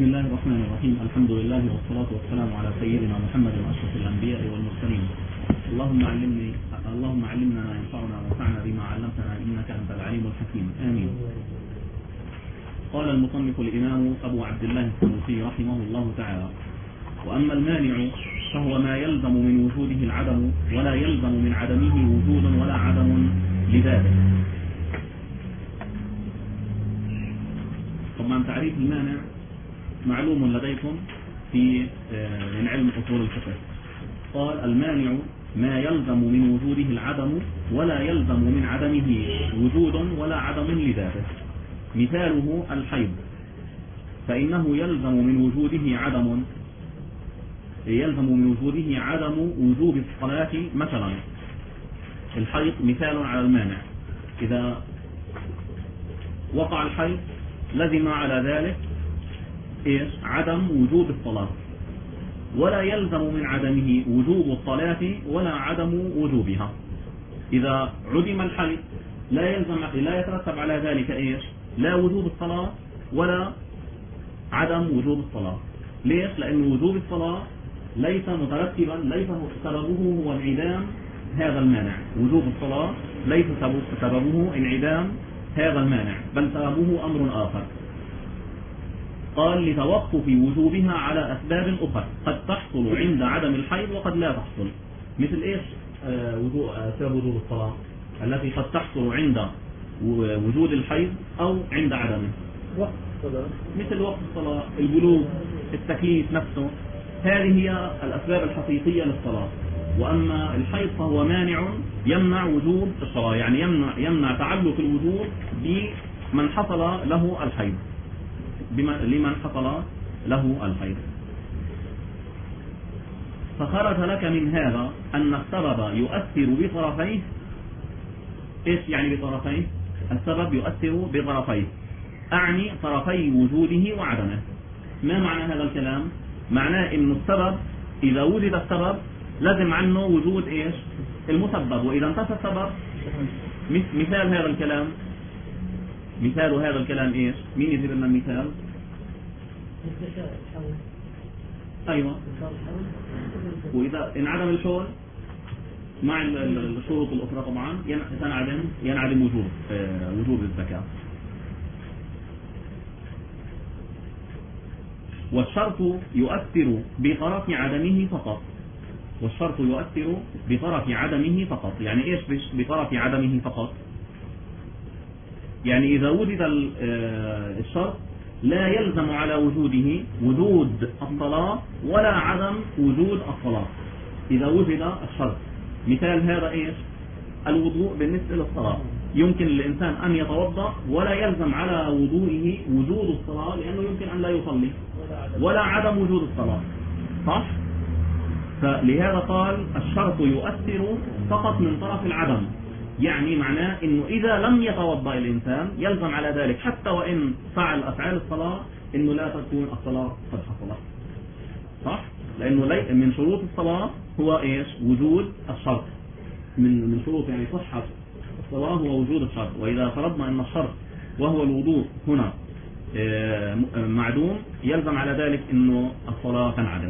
بسم الله الرحمن الرحيم. الحمد لله والصلاة والسلام على سيدنا محمد أشرف الأنبياء والمرسلين. اللهم علمنا ما ينفعنا وانفعنا بما علمتنا إنك أنت العليم الحكيم. آمين. قال المصنف الإمام أبو عبد الله السنوسي رحمه الله تعالى: وأما المانع فهو ما يلزم من وجوده العدم ولا يلزم من عدمه وجود ولا عدم لذاته. طبعا تعريف المانع معلوم لديكم من علم أصول الفقه. قال: المانع ما يلزم من وجوده العدم ولا يلزم من عدمه وجود ولا عدم لذاته. مثاله الحيض، فإنه يلزم من وجوده عدم وجوب الصلاة مثلا. الحيض مثال على المانع، إذا وقع الحيض لزم على ذلك عدم وجوب الصلاة، ولا يلزم من عدمه وجوب الصلاة ولا عدم وجوبها. إذا عدم الحيض لا يترتب على ذلك لا وجوب الصلاة ولا عدم وجوب الصلاة. ليش؟ لأن وجوب الصلاة ليس مترتبا، ليس سببه هو انعدام هذا المانع. وجوب الصلاة ليس سببه انعدام هذا المانع، بل سببه أمر آخر. قال: لتوقف وجوبها على أسباب أخرى قد تحصل عند عدم الحيض وقد لا تحصل. مثل سبب وجوب الصلاة التي قد تحصل عند وجود الحيض أو عند عدمه. مثل وقت الصلاة، البلوغ، التكليف نفسه، هذه هي الأسباب الحقيقية للصلاة. وأما الحيض فهو مانع يمنع وجوب الصلاة، يعني يمنع تعلق الوجوب بمن حصل له الحيض، لمن حصل له الحيض. فخرج لك من هذا أن السبب يؤثر بطرفيه. إيش يعني بطرفيه؟ السبب يؤثر بطرفيه، أعني طرفي وجوده وعدمه. ما معنى هذا الكلام؟ معناه إن السبب إذا وجد السبب لازم عنه وجود المسبب، وإذا انتفى السبب. مثال هذا الكلام مين يجيب لنا المثال؟ أيوة. وإذا انعدم الحول مع الشروط الأخرى طبعا ينعدم وجوب الزكاة. والشرط يؤثر بطرف عدمه فقط. يعني إيش بطرف عدمه فقط؟ يعني إذا وجد الشرط لا يلزم على وجوده وجود الصلاة ولا عدم وجود الصلاة. إذا وجد الشرط، مثال هذا الوضوء بالنسبة للصلاة. يمكن للإنسان أن يتوضأ ولا يلزم على وضوئه وجود الصلاة، لأنه يمكن أن لا يصلي، ولا عدم وجود الصلاة، صح؟ فلهذا قال: الشرط يؤثر فقط من طرف العدم. يعني معناه إنه إذا لم يتوضأ الإنسان يلزم على ذلك حتى وإن فعل أفعال الصلاة إنه لا تكون الصلاة قد حصلت، صح؟ لأنه من شروط الصلاة هو وجود الشرط. من شروط يعني صحة الصلاة هو وجود الشرط. وإذا فرضنا أن الشرط وهو الوضوء هنا معدوم، يلزم على ذلك إنه الصلاة تنعدم.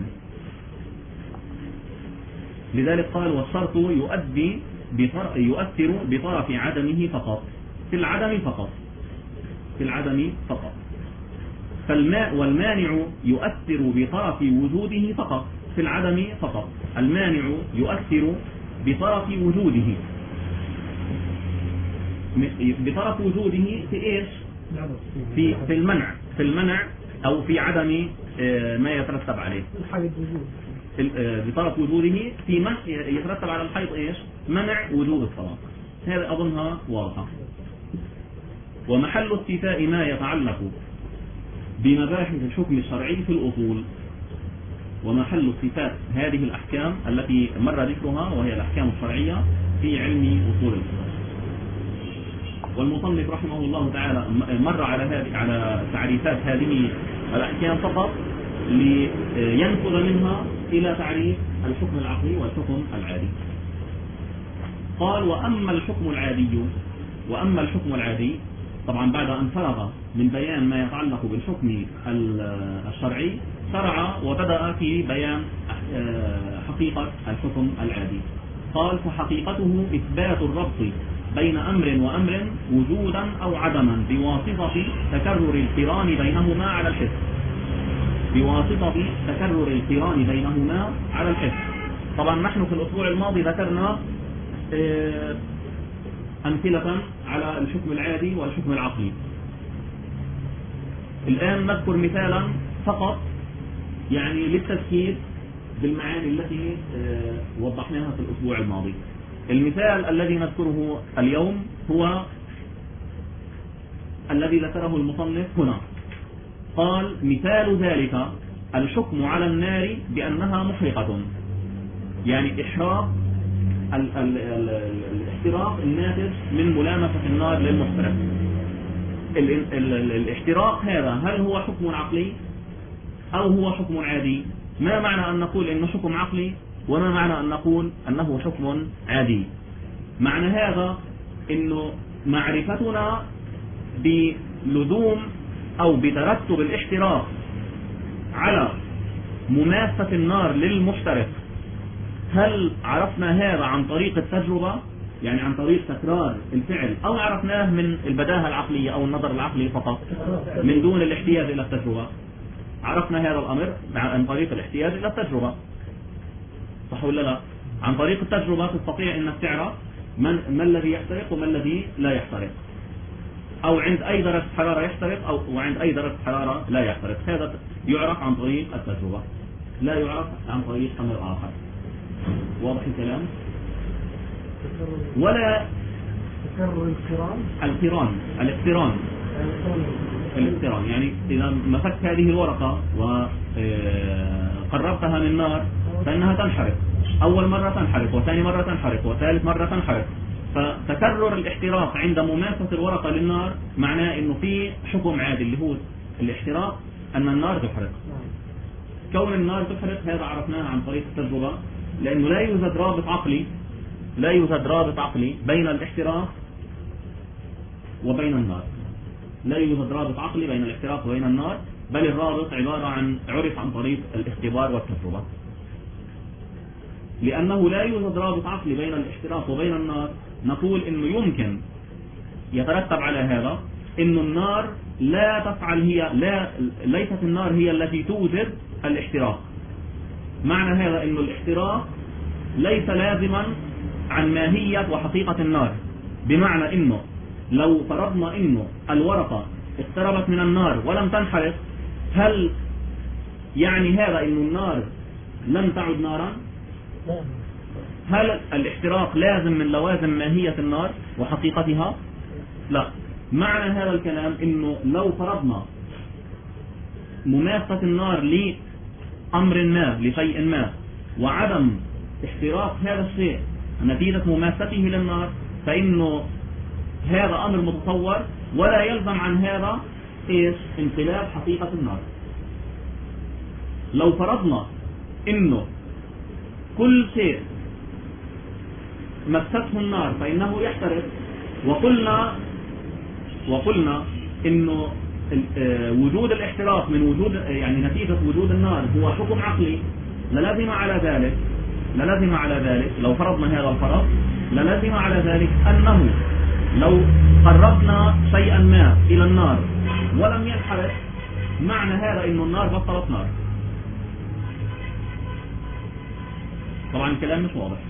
لذلك قال: والشرط يؤثر بطرف عدمه فقط، في العدم فقط. والمانع يؤثر بطرف وجوده فقط، في العدم فقط. المانع يؤثر بطرف وجوده، بطرف وجوده في في المنع أو في عدم ما يترتب عليه. بطرف وجوده في يترتب على الحيض منع وجود الصلاة. هذا أظنها واضحة. ومحل استيفاء ما يتعلق بمباحث الحكم الشرعي في الأصول. ومحل استيفاء هذه الأحكام التي مر ذكرها، وهي الأحكام الشرعية في علم أصول الفقه. والمصنف رحمه الله تعالى مر على تعريفات هذه الأحكام فقط لينفذ منها إلى تعريف الحكم العقلي والحكم العادي. قال: وأما الحكم العادي طبعا بعد أن فرغ من بيان ما يتعلق بالحكم الشرعي شرع وبدأ في بيان حقيقة الحكم العادي. قال: فحقيقته إثبات الربط بين أمر وأمر وجودا أو عدما بواسطة تكرر القران بينهما على الحس، بواسطة تكرر القران بينهما على الحس. طبعا نحن في الأسبوع الماضي ذكرنا أمثلة على الحكم العادي والحكم العقلي. الآن نذكر مثالا فقط يعني للتذكير بالمعاني التي وضحناها في الأسبوع الماضي. المثال الذي نذكره اليوم هو الذي ذكره المصنف هنا. قال: مثال ذلك الحكم على النار بأنها محرقة، يعني إحراق الاحتراق الناتج من ملامسة النار للمحترق. الاحتراق هذا هل هو حكم عقلي أو هو حكم عادي؟ ما معنى أن نقول إنه حكم عقلي وما معنى أن نقول أنه حكم عادي؟ معنى هذا إنه معرفتنا بلزوم أو بترتب الاحتراق على مماسة النار للمحترق، هل عرفنا هذا عن طريق التجربة، يعني عن طريق تكرار الفعل، أو عرفناه من البداهة العقلية أو النظر العقلي فقط من دون الاحتياج إلى التجربة؟ عرفنا هذا الأمر عن طريق الاحتياج إلى التجربة، صح ولا لا؟ عن طريق التجربة تستطيع أنك تعرف ما الذي يحترق وما الذي لا يحترق، أو عند أي درجة حرارة يحترق أو وعند أي درجة حرارة لا يحترق. هذا يعرف عن طريق التجربة، لا يعرف عن طريق أمر آخر. واضح الكلام؟ ولا تكرر الاقتران، يعني إذا مسكت هذه الورقة وقربتها من النار فإنها تنحرق، أول مرة تنحرق وثاني مرة تنحرق وثالث مرة تنحرق. فتكرر الاحتراق عند مماسة الورقة للنار معناه إنه في حكم عادي اللي هو الاحتراق، أن النار تحرق. كون النار تحرق هذا عرفناه عن طريق التجربة، لأنه لا يوجد رابط عقلي بين الاحتراق وبين النار، لا يوجد رابط عقلي بين الاحتراق وبين النار، بل الرابط عبارة عن عرف عن طريق الاختبار والتجربة. لأنه لا يوجد رابط عقلي بين الاحتراق وبين النار، نقول إنه يمكن يترتب على هذا إنه النار لا تفعل ليست النار هي التي توجد الاحتراق. معنى هذا إنه الاحتراق ليس لازما عن ماهية وحقيقة النار، بمعنى إنه لو فرضنا إنه الورقة اقتربت من النار ولم تنحرق، هل يعني هذا إنه النار لم تعد نارا؟ هل الاحتراق لازم من لوازم ماهية النار وحقيقتها؟ لا. معنى هذا الكلام إنه لو فرضنا مماسة النار لأمر ما لشيء ما وعدم احتراق هذا الشيء نتيجة مماسته للنار، فإنه هذا أمر متصور ولا يلزم عن هذا انقلاب حقيقة النار. لو فرضنا إنه كل شيء مسته النار فإنه يحترق، وقلنا إنه وجود الاحتراق من وجود يعني نتيجة وجود النار هو حكم عقلي، للازم على ذلك لو فرضنا هذا الفرض للازم على ذلك أنه لو قربنا شيئا ما إلى النار ولم ينحرق، معنى هذا إنه النار بطلت نار. طبعا الكلام مش واضح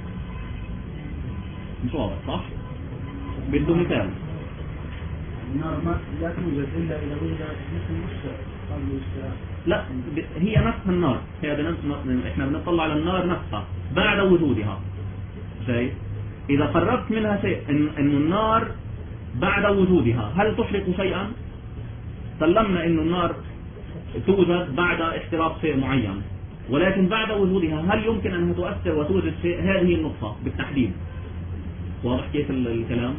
صح؟ بده مثال. النار لا توجد إلا إذا وجدت مثل لا، هي نفس النار، احنا بنطلع على النار نفسها بعد وجودها. شيء إذا قربت منها شيء إنه النار بعد وجودها هل تحرق شيئا؟ سلمنا إنه النار توجد بعد احتراق شيء معين، ولكن بعد وجودها هل يمكن أنها تؤثر وتوجد شيء؟ هذه النقطة بالتحديد. واضح كيف الكلام؟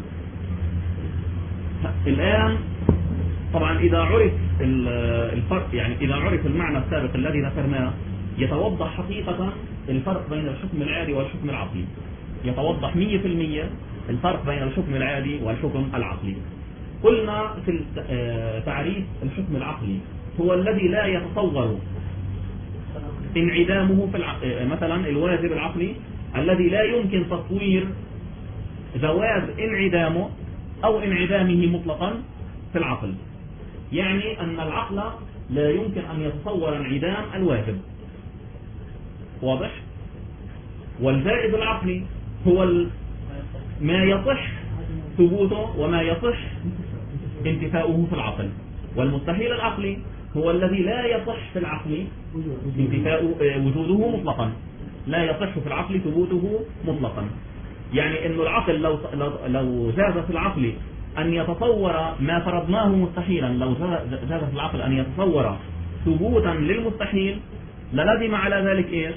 الآن طبعا إذا عرف الفرق، يعني إذا عرف المعنى السابق الذي ذكرناه، يتوضح حقيقة الفرق بين الحكم العادي والحكم العقلي، يتوضح 100% الفرق بين الحكم العادي والحكم العقلي. قلنا في تعريف الحكم العقلي هو الذي لا يتصور انعدامه في مثلا الواجب العقلي الذي لا يمكن تصوير جواز انعدامه أو انعدامه مطلقا في العقل. يعني أن العقل لا يمكن أن يتصور انعدام الواجب، واضح؟ والزائد العقلي هو ما يصح ثبوته وما يصح انتفاؤه في العقل، والمستحيل العقلي هو الذي لا يصح في العقل وجوده مطلقا، لا يصح في العقل ثبوته مطلقا. يعني أن العقل لو جاز في العقل أن يتصور ما فرضناه مستحيلا، لو جاز في العقل أن يتصور ثبوتا للمستحيل للازم على ذلك إيش؟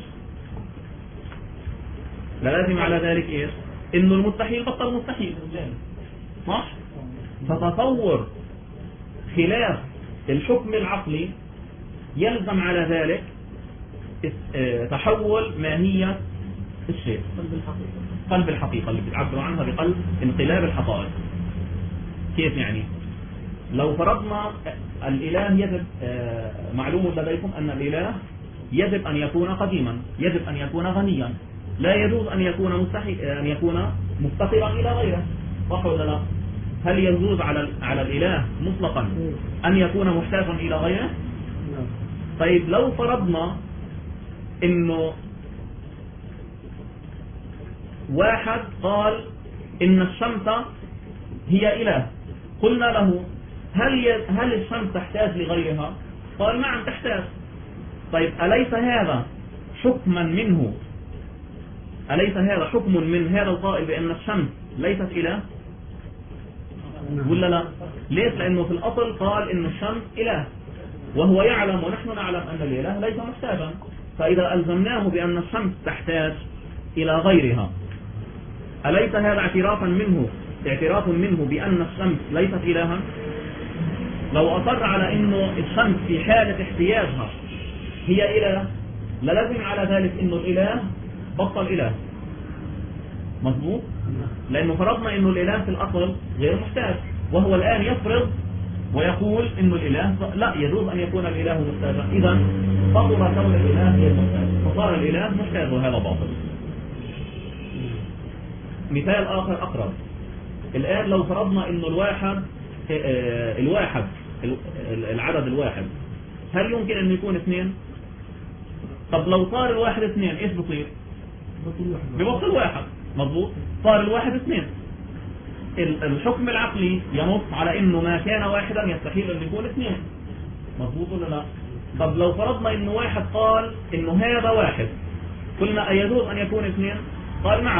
للازم على ذلك إيش؟ إنه المستحيل بطل مستحيل، صح؟ فتصور خلاف الحكم العقلي يلزم على ذلك تحول ماهية الشيء، قلب الحقيقة اللي بتعبر عنها بقلب انقلاب الحقائق. كيف يعني؟ لو فرضنا الإله يجب معلوم لديكم أن الإله يجب أن يكون قديما، يجب أن يكون غنيا، لا يجوز أن يكون مستحيل أن يكون مفتقرا إلى غيره، صح ولا لا؟ هل يجوز على الإله مطلقا أن يكون محتاجا إلى غيره؟ طيب لو فرضنا إنه واحد قال إن الشمس هي إله، قلنا له هل الشمس تحتاج لغيرها؟ قال نعم تحتاج. طيب أليس هذا حكما منه؟ أليس هذا حكم من هذا القائل بأن الشمس ليست إله؟ ولا لا؟ ليش؟ لأنه في الأصل قال إن الشمس إله، وهو يعلم ونحن نعلم أن الإله ليس محتاجا، فإذا ألزمناه بأن الشمس تحتاج إلى غيرها، أليس هذا اعتراف منه بأن الشمس ليست إلها؟ لو أصر على أنه الشمس في حالة احتياجها هي إله للازم على ذلك أنه الإله بطل إله، مظبوط؟ لأنه فرضنا أنه الإله في الأصل غير محتاج، وهو الآن يفرض ويقول أنه الإله لا يجوز أن يكون الإله محتاجا، إذا بطل كون الإله غير محتاج، فصار الإله محتاج، وهذا باطل. مثال آخر أقرب، الآن لو فرضنا أنه العدد الواحد هل يمكن أن يكون اثنين؟ طب لو صار الواحد اثنين إيش بصير؟ ببطل واحد، مضبوط؟ صار الواحد اثنين. الحكم العقلي ينص على أنه ما كان واحدا يستحيل أن يكون اثنين، مضبوط ولا لا؟ طب لو فرضنا أنه واحد قال أنه هذا واحد، قلنا أيجوز أن يكون اثنين؟ قال نعم.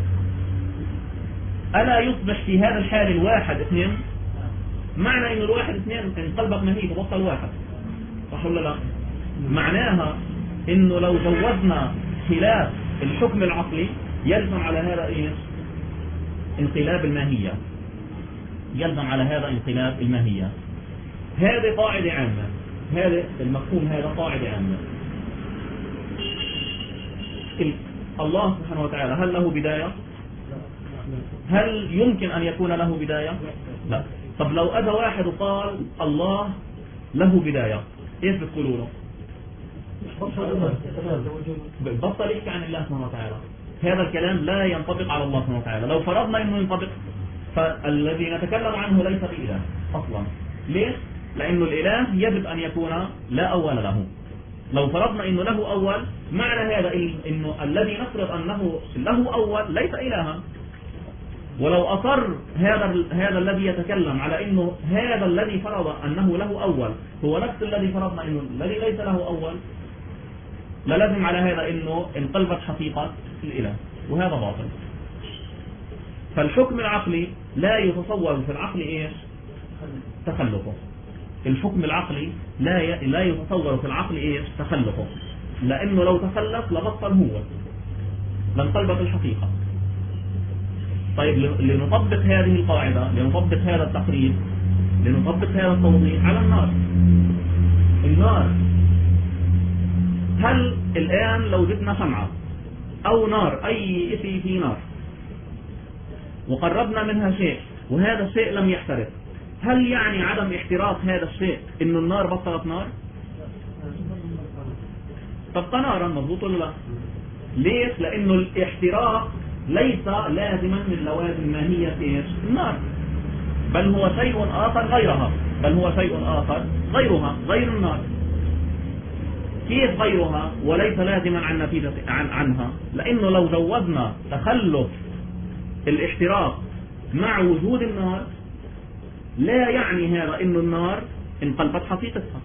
ألا يصبح في هذا الحال الواحد اثنين؟ معنى أن الواحد اثنين انقلبت ماهيته بطل واحد، صح ولا لا؟ معناها أنه لو جوزنا خلاف الحكم العقلي يلزم على هذا إيش؟ انقلاب الماهية، يلزم على هذا انقلاب الماهية. هذه قاعدة عامة، هذا المفهوم، هذا قاعدة عامة. الله سبحانه وتعالى هل له بداية؟ هل يمكن أن يكون له بداية؟ لا. طب لو أتى واحد وقال الله له بداية، إيش بتقولوا له؟ بطل يحكي عن الله سبحانه وتعالى، هذا الكلام لا ينطبق على الله سبحانه وتعالى. لو فرضنا أنه ينطبق فالذي نتكلم عنه ليس بإله أصلا. ليش؟ لأنه الإله يجب أن يكون لا أول له. لو فرضنا أنه له أول، معنى هذا أنه الذي نفرض أنه له أول ليس إلها. ولو أصر هذا الذي يتكلم على أنه هذا الذي فرض أنه له أول هو نفس الذي فرضنا أنه الذي ليس له أول، لازم على هذا أنه انقلبت حقيقة الإله، وهذا باطل. فالحكم العقلي لا يتصور في العقل إيش؟ تخلفه. الحكم العقلي لا يتصور في العقل إيش؟ تخلفه، لأنه لو تخلف لبطل هو، لانقلبت الحقيقة. طيب لنطبق هذه القاعدة، لنطبق هذا التقريب، لنطبق هذا التوضيح على النار. هل الآن لو جبنا شمعة أو نار، أي شيء في نار، وقربنا منها شيء وهذا الشيء لم يحترق، هل يعني عدم احتراق هذا الشيء إنه النار بطلت نار؟ تبقى نارا، مضبوط ولا لا؟ ليش؟ لأنه الاحتراق ليس لازما من لوازم ماهية ايش؟ النار، بل هو شيء آخر غيرها، بل هو شيء آخر غيرها، غير النار. كيف غيرها وليس لازما عن نتيجة عنها؟ لأنه لو زودنا تخلف الاحتراق مع وجود النار لا يعني هذا إنه النار انقلبت حقيقتها.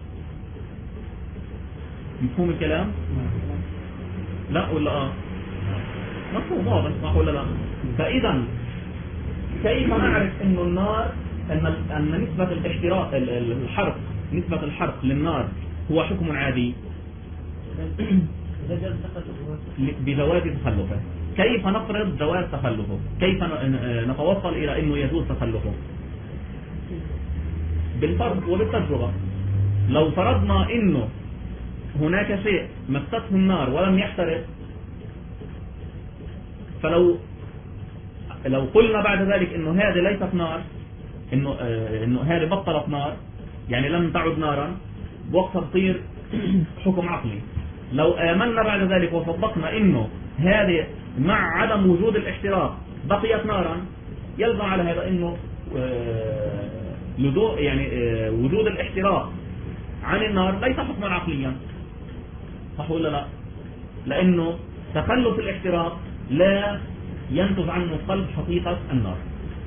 مفهوم الكلام؟ لا ولا مفهوم واضح صح ولا لا؟ فإذا كيف نعرف إنه النار أن نسبة الاحتراق الحرق، نسبة الحرق للنار هو حكم عادي بجواز تخلفه؟ كيف نفرض جواز تخلفه؟ كيف نتوصل إلى إنه يجوز تخلفه؟ بالفرض وبالتجربة. لو فرضنا إنه هناك شيء مسته النار ولم يحترق، فلو قلنا بعد ذلك إنه هذه ليست نار، إنه هذه بطلت نار يعني لم تعد نارا، وقتها تصير حكم عقلي. لو آمنا بعد ذلك وصدقنا إنه هذه مع عدم وجود الاحتراق بقيت نارا، يلزم على هذا إنه يعني وجود الاحتراق عن النار ليس حكما عقليا، صح ولا لا؟ لأنه تخلف الاحتراق لا ينتج عنه قلب حقيقة النار.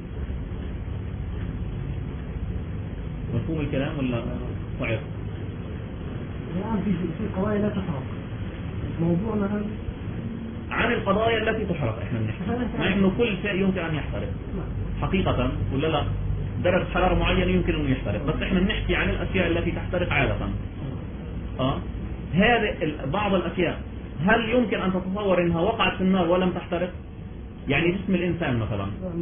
مفهوم الكلام ولا صعب؟ الآن في قضايا لا تحرق، موضوعنا عن القضايا التي تحرق احنا بنحكي، مع انه كل شيء يمكن ان يحترق حقيقة ولا لا؟ درجة حرارة معينة يمكن انه يحترق، بس احنا بنحكي عن الاشياء التي تحترق عادة. هذه بعض الاشياء هل يمكن ان تتصور انها وقعت في النار ولم تحترق؟ يعني جسم الانسان مثلا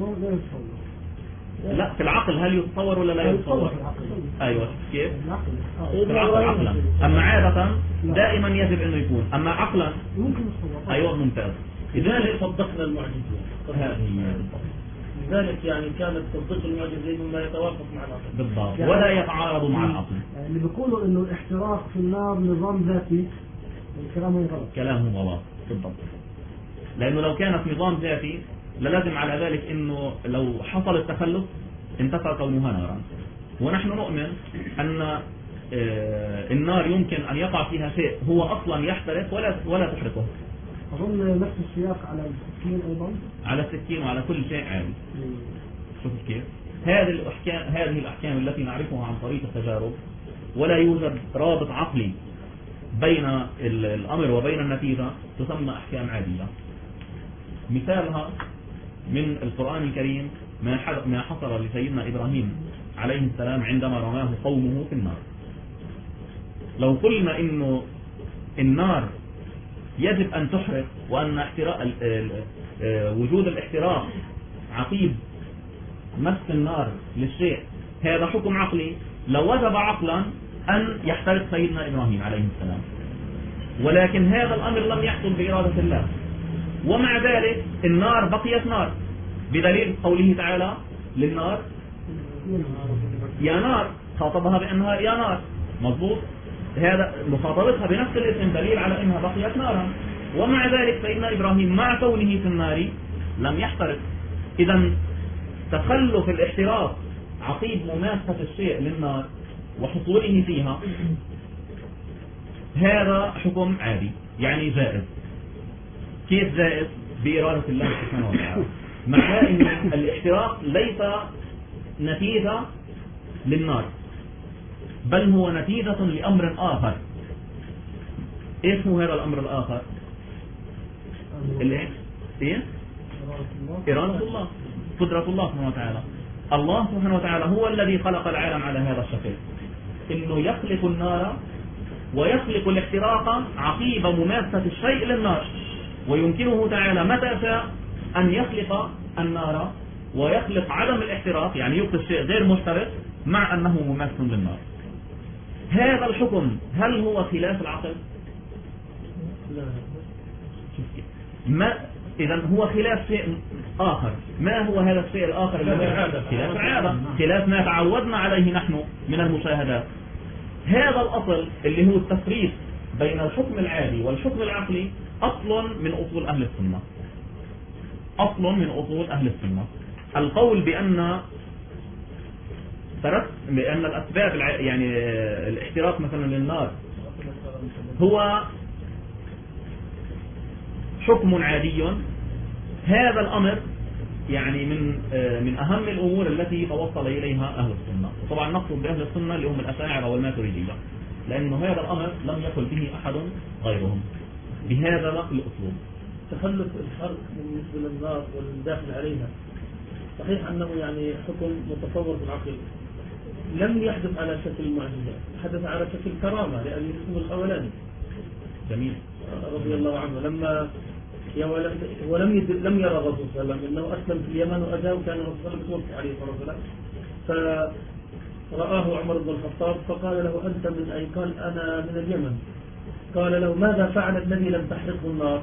لا في العقل هل يتصور ولا لا يتصور؟ ايوه كيف؟ في العقل عقلا، اما عادة دائما يجب انه يكون، اما عقلا ممكن يتصور. ايوه ممتاز. لذلك صدقنا المعجزين، لذلك يعني كانت تصديق المعجزين مما يتوافق مع العقل بالضبط ولا يتعارض مع العقل. اللي بيقولوا انه الاحتراق في النار نظام ذاتي كلامهم غلط. كلامهم غلط بالضبط، لانه لو كانت نظام ذاتي للازم على ذلك انه لو حصل التخلف انتفى كونها نارا، ونحن نؤمن ان النار يمكن ان يقع فيها شيء هو اصلا يحترق ولا تحرقه. اظن نفس السياق على السكين ايضا، على السكين وعلى كل شيء عادي. شوف كيف هذه الاحكام التي نعرفها عن طريق التجارب، ولا يوجد رابط عقلي بين الامر وبين النتيجة، تسمى احكام عادية. مثالها من القرآن الكريم ما حصل لسيدنا إبراهيم عليه السلام عندما رماه قومه في النار. لو قلنا إنه النار يجب أن تحرق، وأن وجود الاحتراق عقيب مس النار للشيء هذا حكم عقلي، لوجب عقلا أن يحترق سيدنا إبراهيم عليه السلام، ولكن هذا الأمر لم يحصل بإرادة الله، ومع ذلك النار بقيت نار، بدليل قوله تعالى للنار يا نار، خاطبها بأنها يا نار، مضبوط؟ هذا مخاطبتها بنفس الاسم دليل على أنها بقيت نارا، ومع ذلك سيدنا إبراهيم مع كونه في النار لم يحترق. إذا تخلف الاحتراق عقيب مماسة الشيء للنار وحصوله فيها هذا حكم عادي، يعني جائز. كيف جائز؟ بإرادة الله سبحانه وتعالى. معناه أن الاحتراق ليس نتيجة للنار، بل هو نتيجة لأمر آخر. إيش هو هذا الأمر الآخر؟ إيه؟ إرادة الله، قدرة الله سبحانه وتعالى. الله سبحانه وتعالى هو الذي خلق العالم على هذا الشكل، إنه يخلق النار ويخلق الاحتراق عقيب مماسة الشيء للنار، ويمكنه تعالى متى شاء أن يخلق النار ويخلق عدم الاحتراق، يعني يبقي الشيء غير محترق مع أنه مماس للنار. هذا الحكم هل هو خلاف العقل؟ ما إذا هو خلاف شيء آخر. ما هو هذا الشيء الآخر؟ خلاف العادة، خلاف ما تعودنا عليه نحن من المشاهدات. هذا الأصل اللي هو التفريق بين الحكم العادي والحكم العقلي أصل من أصول أهل السنة، أصل من أصول أهل السنة. القول بأن الأسباب يعني الاحتراق مثلا للنار هو حكم عادي، هذا الأمر يعني من أهم الأمور التي توصل إليها أهل السنة. طبعا نقصد بأهل السنة اللي هم الأشاعرة والماتريدية، لأنه هذا الأمر لم يقل به أحد غيرهم بهذا الأسلوب. تخلف الحرق بالنسبة للنار والداخل عليها صحيح أنه يعني حكم متصور بالعقل، لم يحدث على شكل معجزة، حدث على شكل كرامة لأن اسمه الخولاني جميل رضي الله عنه لما لم يرى الرسول صلى الله عليه وسلم انه اسلم في اليمن واجاه وكان الرسول صلى الله عليه وسلم عليه الصلاه والسلام، فرآه عمر بن الخطاب فقال له انت من اين؟ قال انا من اليمن. قال له ماذا فعل الذي لم تحرقه النار؟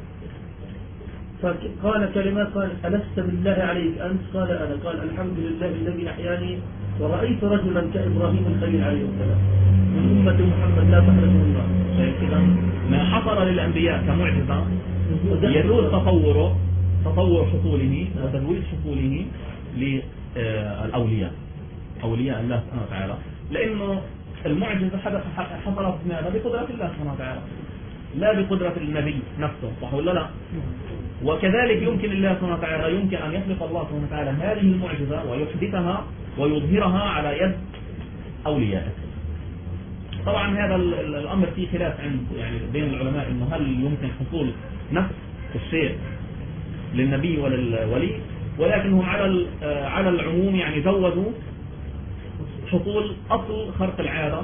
فقال كلمات، قال ألست بالله عليك أنت؟ قال أنا. قال الحمد لله الذي أحياني ورأيت رجلا كإبراهيم الخليل عليه السلام من أمة محمد لا تحرقه النار. إذا ما حصل للأنبياء كمعجزة يجوز تطور حصوله وتزويد حصوله للأولياء، أولياء الله سبحانه وتعالى، لأنه المعجزة حصلت بقدرة الله سبحانه وتعالى لا بقدرة النبي نفسه، صح ولا لا؟ وكذلك يمكن الله سبحانه وتعالى يمكن أن يخلق الله سبحانه وتعالى هذه المعجزة ويحدثها ويظهرها على يد أوليائه. طبعا هذا الأمر فيه خلاف عند يعني بين العلماء إنه هل يمكن حصول نفس الشيء للنبي وللولي، ولكنهم على العموم يعني زودوا حصول أصل خرق العادة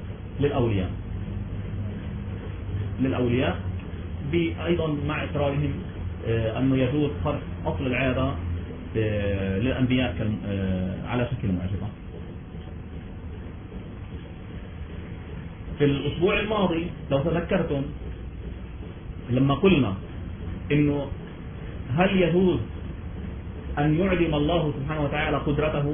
للأولياء أيضا مع إقرارهم أنه يجوز خرق أصل العادة للأنبياء على شكل معجزة. في الأسبوع الماضي لو تذكرتم لما قلنا إنه هل يجوز أن يعلم الله سبحانه وتعالى قدرته؟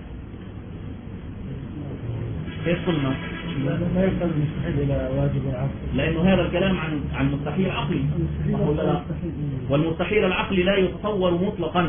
كيف قلنا؟ لا يقبل المستحيل إلى واجب العقل، لأنه هذا الكلام عن مستحيل عقلي، والمستحيل العقلي لا يتصور مطلقا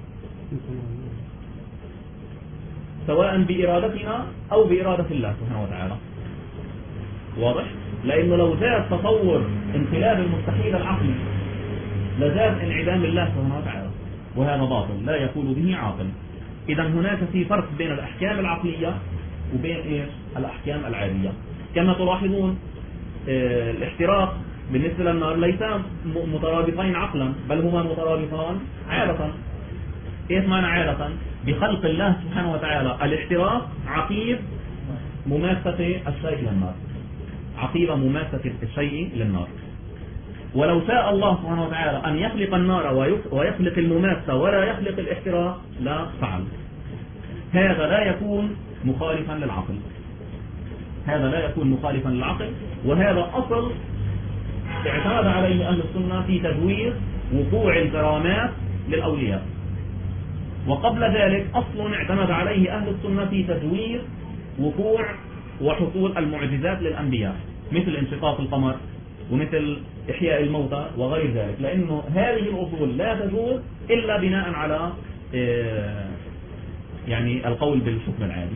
سواء بإرادتنا أو بإرادة الله سبحانه وتعالى. واضح؟ لأنه لو جاء تصور انقلاب المستحيل العقلي لجاز انعدام الله سبحانه وتعالى، وهذا باطل لا يقول به عاقل. إذا هناك في فرق بين الأحكام العقلية وبين الأحكام العادية. كما تلاحظون الاحتراق بالنسبة للنار ليس مترابطين عقلا، بل هما مترابطان عادة. ايش معنى عادة؟ بخلق الله سبحانه وتعالى الاحتراق عقيب مماسة الشيء للنار، عقيب مماسة الشيء للنار. ولو شاء الله سبحانه وتعالى أن يخلق النار ويخلق المماسة ولا يخلق الاحتراق لا فعل. هذا لا يكون مخالفا للعقل، هذا لا يكون مخالفا للعقل، وهذا أصل اعتمد عليه أهل السنة في تزوير وقوع الكرامات للأولياء. وقبل ذلك أصل اعتمد عليه أهل السنة في تزوير وقوع وحصول المعجزات للأنبياء، مثل انشقاق القمر ومثل إحياء الموتى وغير ذلك، لأنه هذه الأصول لا تجوز إلا بناء على يعني القول بالحكم العادي.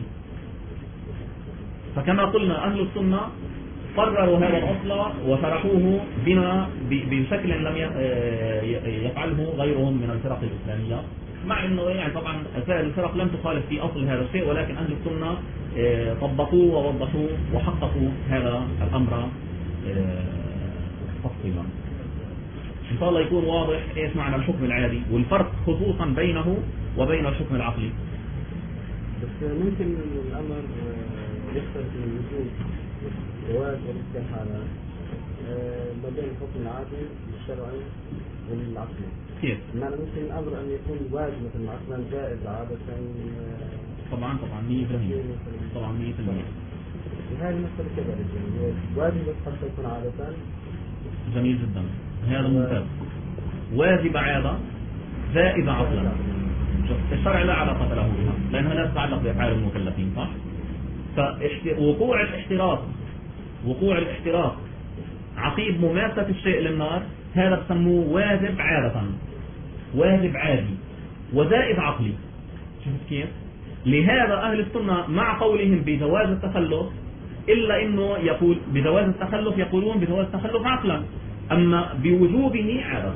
فكما قلنا أهل السنة قرروا هذا الأصل وشرحوه بنا بشكل لم يفعله غيرهم من الفرق الإسلامية، مع أنه يعني طبعا سائر الفرق لم تخالف في أصل هذا الشيء، ولكن أهل السنة طبقوه ووضحوه وحققوا هذا الأمر تفصيلا. إن شاء الله يكون واضح إيش معنى الحكم العادي والفرق خصوصا بينه وبين الحكم العقلي. بس ممكن الأمر يختلف من وجود جواز والاستحالة ما بين الحكم العادي الشرعي والعقلي. كيف؟ معنى ممكن الأمر أن يكون واجب مثلا عقلا جائز عادة. طبعا 100%. طبعا 100%. هذه مسألة كذلك يعني واجب بس حتى يكون عادة. جميل جدا، هذا ممتاز. واجبة عادة زائدة عقلا. الشرع لا علاقة له بها لأنها لا تتعلق بأفعال المكلفين، صح؟ فوقوع الاحتراق عقيب مماسة الشيء للنار هذا بسموه واجب عادة، واجب عادي وزائد عقلي. شفت كيف؟ لهذا أهل السنة مع قولهم بجواز التخلف إلا إنه يقول بجواز التخلف، يقولون بجواز التخلف عقلا، أما بوجوبه عادة.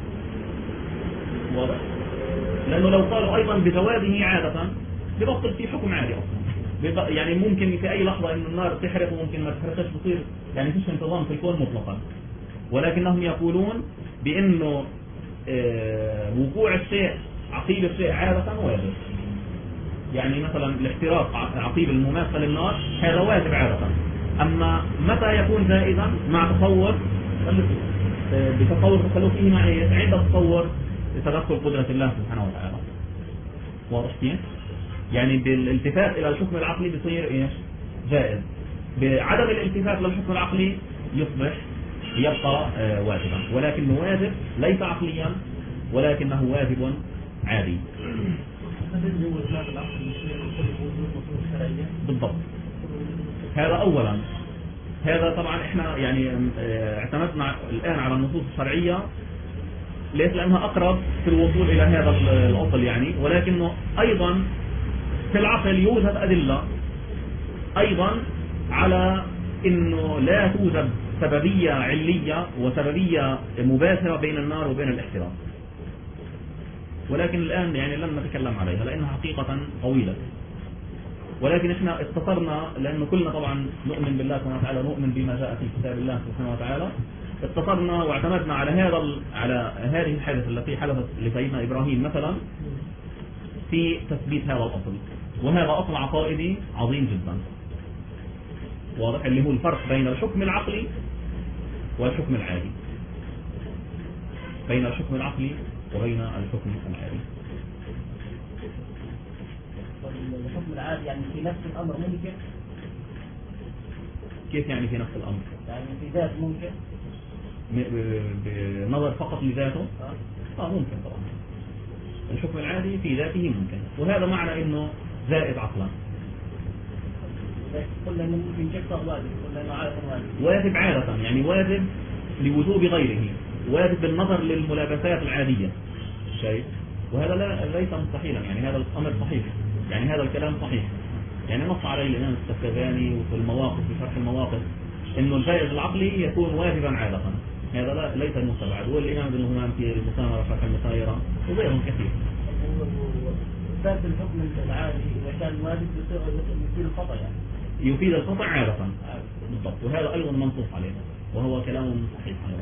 واضح؟ لأنه لو قالوا أيضا بجوازه عادة ببطل في حكم عادي أصلا، يعني ممكن في أي لحظة إن النار تحرق وممكن ما تحرقش، بصير يعني فيش انتظام في الكون مطلقا. ولكنهم يقولون بأنه وقوع الشيء عقيب الشيء عادة واجب. يعني مثلا الاحتراق عقيب المماثل للنار هذا واجب عادة، أما متى يكون زائدا؟ مع تصور بتصور تخلفه مع عند تصور تدخل قدرة الله سبحانه وتعالى. واضح كيف؟ يعني بالالتفات إلى الحكم العقلي بيصير إيش؟ جائز. بعدم الالتفات للحكم العقلي يبقى واجبا، ولكنه واجب ليس عقليا ولكنه واجب عادي. بالضبط. هذا أولا. هذا طبعا احنا يعني اعتمدنا الآن على النصوص الشرعية ليش؟ لأنها أقرب في الوصول إلى هذا الأصل يعني، ولكنه أيضا في العقل يوجد أدلة أيضا على أنه لا توجد سببية علية وسببية مباشرة بين النار وبين الاحتراق، ولكن الآن يعني لن نتكلم عليها لأنها حقيقة طويلة. ولكن احنا اختصرنا لأنه كلنا طبعا نؤمن بالله سبحانه وتعالى، نؤمن بما جاء في كتاب الله سبحانه وتعالى. اختصرنا واعتمدنا على هذه الحادثة التي حدثت لسيدنا إبراهيم مثلا في تثبيت هذا الأصل، وهذا أصل عقائدي عظيم جدا. واضح؟ اللي هو الفرق بين الحكم العقلي والحكم العادي، بين الحكم العقلي وبين الحكم العادي. الحكم العادي يعني في نفس الأمر ممكن؟ كيف يعني في نفس الأمر؟ يعني في ذات ممكن؟ بنظر فقط لذاته؟ ممكن طبعا. الحكم العادي في ذاته ممكن، وهذا معنى انه زائد عقلا. قلنا انه ممكن شكله واجب، قلنا انه عادة واجب عادة، يعني واجب لوجوب غيره، واجب بالنظر للملابسات العادية. شايف؟ وهذا ليس مستحيلا، يعني هذا الأمر صحيح، يعني هذا الكلام صحيح، يعني نص عليه الإمام السفزاني وفي المواقف، في شرح المواقف، إنه الجائز العقلي يكون واجبا عادة، هذا ليس المستبعد. والإمام ابن همام في المسامرة شرح المسايرة وغيرهم كثير. ذات الحكم العادي إذا كان واجب يفيد الخطأ، يعني يفيد الخطأ عادة. بالضبط، وهذا أيضا منصوص عليه وهو كلام صحيح أيضا.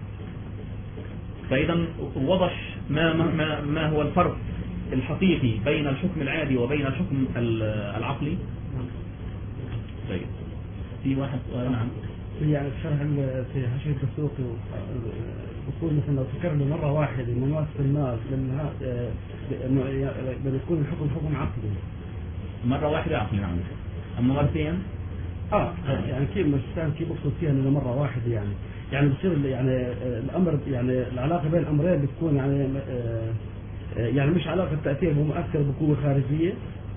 فإذا وضح ما هو الفرق الحقيقي بين الحكم العادي وبين الحكم العقلي. طيب، في واحد سؤال. نعم. يعني شرح في حاشية الدسوقي بقول مثلا لو تكرر مرة واحدة ممارسة النار لأنها بيكون الحكم حكم عقلي. مرة واحدة عقلي، نعم. أما مرتين يعني كيف مش كيف بقصد فيها إنه مرة واحدة يعني بصير يعني الأمر يعني العلاقة بين الأمرين بتكون يعني مش علاقة تأثير هو مؤثر بقوة خارجية.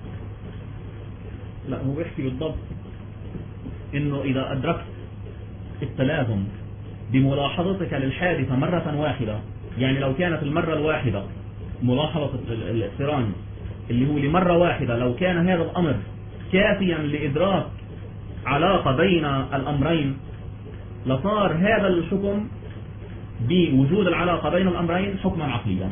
لا، هو بيحكي بالضبط إنه إذا أدركت التلازم بملاحظتك للحادثة مرة واحدة، يعني لو كانت المرة الواحدة ملاحظة الاقتران اللي هو لمرة واحدة، لو كان هذا الأمر كافيا لإدراك علاقة بين الأمرين لصار هذا الحكم بوجود العلاقة بين الأمرين حكما عقليا.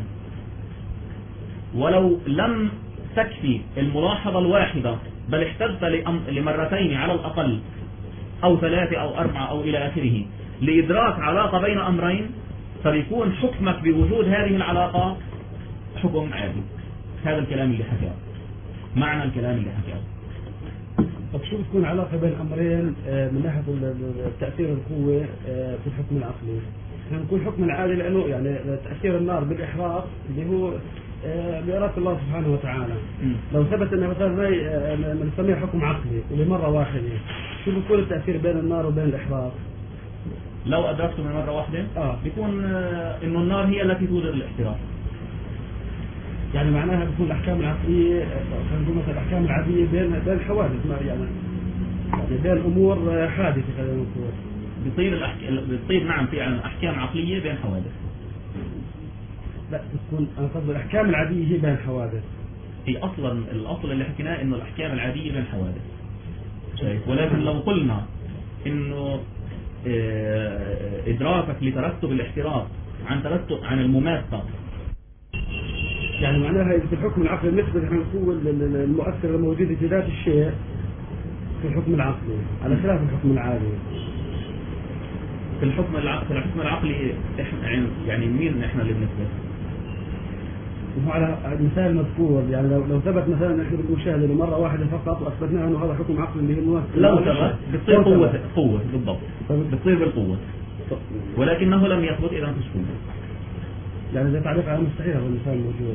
ولو لم تكفي الملاحظة الواحدة بل احتجت لمرتين على الأقل أو 3 أو 4 أو إلى آخره لإدراك علاقة بين أمرين، فبيكون حكمك بوجود هذه العلاقة حكم عادي. هذا الكلام اللي حكاه، معنى الكلام اللي حكاه. طب شو بتكون علاقة بين أمرين من ناحية تأثير القوة في الحكم العقلي؟ احنا نقول حكم العادي لأنه يعني تأثير النار بالإحراق اللي هو بإرادة الله سبحانه وتعالى. لو ثبت أنه مثلا نسميه حكم عقلي ولمرة واحدة، شو بيكون التأثير بين النار وبين الإحراق؟ لو أدركته من مرة واحدة بيكون إنه النار هي التي توجد الاحتراق. يعني معناها بتكون الأحكام العقلية خلينا نقول مثلا الأحكام العادية بين الحوادث يعني بين أمور حادثة خلينا نقول بتصير نعم في أحكام عقلية بين حوادث. لا بتكون أنا قصدي الأحكام العادية هي بين حوادث. هي أصلا الأصل اللي حكيناه إنه الأحكام العادية بين حوادث. ولكن لو قلنا إنه إدراكك لترتب الاحتراق عن المماسة، يعني معناها في الحكم العقلي بالنسبة نحن نقول المؤثر الموجود في ذات الشيء في الحكم العقلي على خلاف الحكم العادي. في الحكم العقلي يعني مين احنا اللي بنثبت؟ وهو على المثال المذكور يعني لو ثبت مثلا نحن بالمشاهدة لمرة واحدة فقط وأثبتنا أنه هذا حكم عقلي اللي هي المؤثر، لو ثبت بتصير قوة بالضبط، بتصير بالقوة، ولكنه لم يثبت إذا مش قوة. يعني إذا تعرف على مستحيل هذا المثال موجود.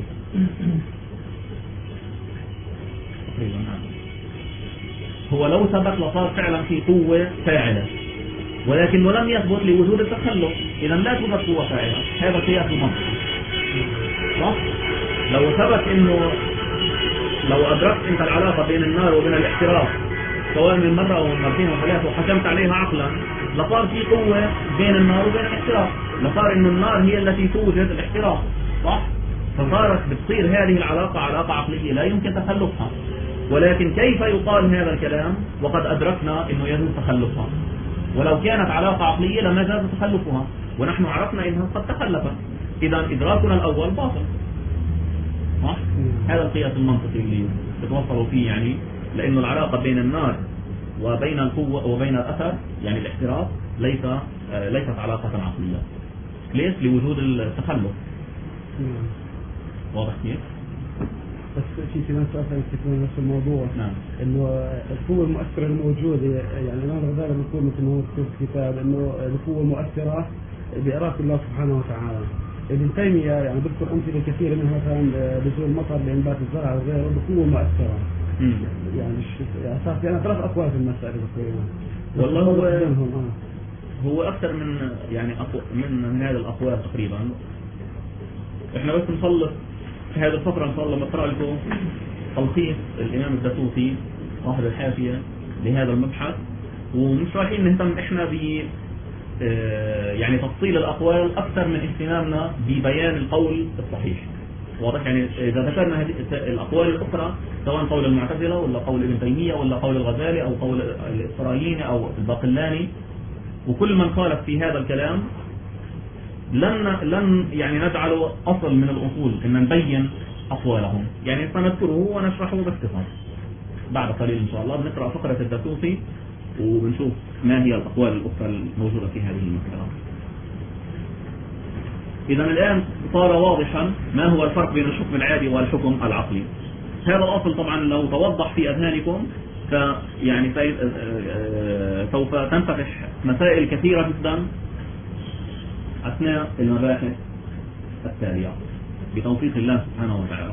تقريبا نعم. هو لو ثبت لصار فعلا في قوة فاعلة، ولكنه لم يثبت لوجود التخلف، إذا لا توجد قوة فاعلة. هذا قياس المنطق صح؟ لو ثبت إنه لو أدركت أنت العلاقة بين النار وبين الاحتراق سواء من مرة أو من مرتين وثلاث وحكمت عليها عقلا، لصار في قوة بين النار وبين الاحتراق، لصار إنه النار هي التي توجد الاحتراق صح؟ فصارت بتصير هذه العلاقة علاقة عقلية لا يمكن تخلفها. ولكن كيف يقال هذا الكلام وقد أدركنا إنه يجوز تخلفها؟ ولو كانت علاقة عقلية لما جاز تخلفها، ونحن عرفنا إنها قد تخلفت، إذا إدراكنا الأول باطل صح؟ هذا القياس المنطقي اللي بتوصلوا فيه، يعني لأنه العلاقة بين النار وبين القوة وبين الأثر يعني الاحتراق ليست علاقة عقلية. ليش؟ لوجود التخلف. واضح كيف؟ بس في كمان سؤال ثاني نفس الموضوع. نعم. إنه القوة المؤثرة الموجودة يعني الإمام الغزالي بيقول مثل ما هو مكتوب في الكتاب إنه القوة المؤثرة بإرادة الله سبحانه وتعالى. ابن تيمية يعني بذكر أمثلة كثيرة منها مثلا نزول المطر لإنبات الزرع وغيره بقوة مؤثرة. يعني صار في أنا 3 أقوال في المسألة تقريبا. والله هو أكثر من يعني من هذه الأقوال تقريبا. إحنا بس نخلص في هذه الفترة إن شاء الله نقرأ لكم تلخيص الإمام الدسوقي صاحب الحاشية لهذا المبحث، ومش رايحين نهتم إحنا ب يعني تفصيل الأقوال أكثر من اهتمامنا ببيان القول الصحيح. واضح؟ يعني إذا ذكرنا الأقوال الأخرى سواء قول المعتزلة ولا قول ابن تيمية ولا قول الغزالي أو قول الإسرائيلي أو الباقلاني وكل من خالف في هذا الكلام لن يعني نجعله أصل من الأصول إن نبين أقوالهم، يعني سنذكره ونشرحه باختصار. بعد قليل إن شاء الله بنقرأ فقرة الدسوقي وبنشوف ما هي الأقوال الأخرى الموجودة في هذه المسألة. إذا الآن صار واضحا ما هو الفرق بين الحكم العادي والحكم العقلي. هذا الأصل طبعا لو توضح في أذهانكم يعني سوف تنفتح مسائل كثيرة جدا أثناء المباحث التالية بتوفيق الله سبحانه وتعالى.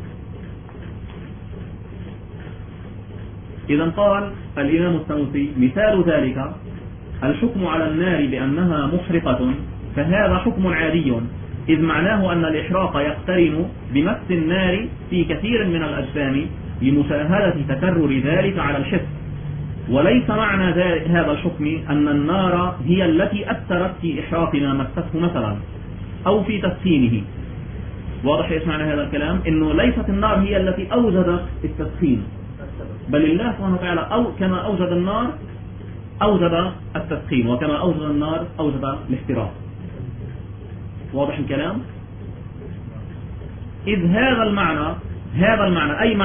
إذا قال الإمام السنوسي مثال ذلك الحكم على النار بأنها محرقة، فهذا حكم عادي إذ معناه أن الإحراق يقترن بمس النار في كثير من الأجسام لمشاهدة تكرر ذلك على الحس، وليس معنى هذا الحكم أن النار هي التي أثرت في إحراق ما مسته مثلا أو في تسخينه. واضح إيش معنى هذا الكلام؟ إنه ليست النار هي التي أوجدت التسخين، بل الله سبحانه وتعالى كما أوجد النار أوجد التسخين، وكما أوجد النار أوجد الاحتراق. واضح الكلام؟ إذ هذا المعنى أي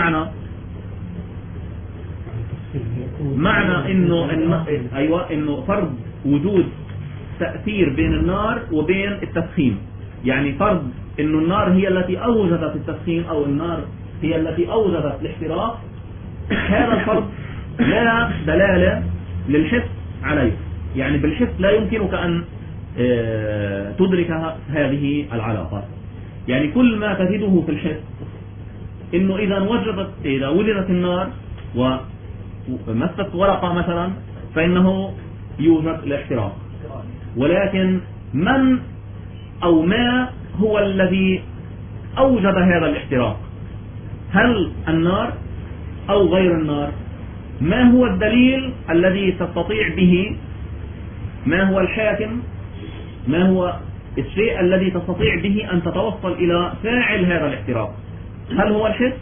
معنى إنه فرض وجود تأثير بين النار وبين التسخين، يعني فرض إنه النار هي التي أوجدت التسخين أو النار هي التي أوجدت الاحتراق. هذا الفرض لا دلالة للحس عليه، يعني بالحس لا يمكنك أن تدرك هذه العلاقة. يعني كل ما تجده في الحس إنه إذا وجدت النار ومست ورقة مثلا فإنه يوجد الاحتراق. ولكن من أو ما هو الذي أوجد هذا الاحتراق؟ هل النار أو غير النار؟ ما هو الدليل الذي تستطيع به؟ ما هو الحاكم؟ ما هو الشيء الذي تستطيع به أن تتوصل إلى فاعل هذا الاحتراق؟ هل هو الحس؟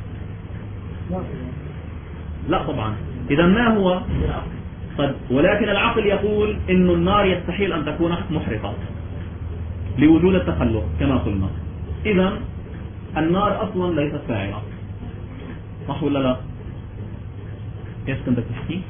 لا طبعا. إذا ما هو؟ طيب ولكن العقل يقول إن النار يستحيل أن تكون محرقة لوجود التخلق كما قلنا. إذا النار أصلا ليست فاعلة، صح ولا لا؟ ايش كنت تحكي؟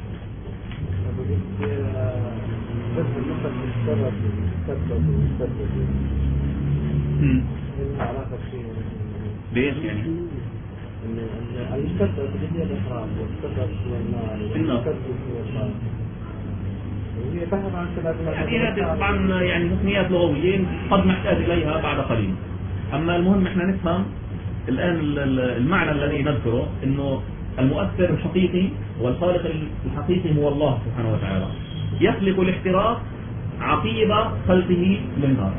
ليش يعني؟ المستقبل هي الإحرام والسبب هو النار يعني هذه طبعا يعني تسميات لغوية قد نحتاج إليها بعد قليل. أما المهم احنا نفهم الآن المعنى الذي نذكره، إنه المؤثر الحقيقي والخالق الحقيقي هو الله سبحانه وتعالى، يخلق الاحتراق عقيب خلقه للنار.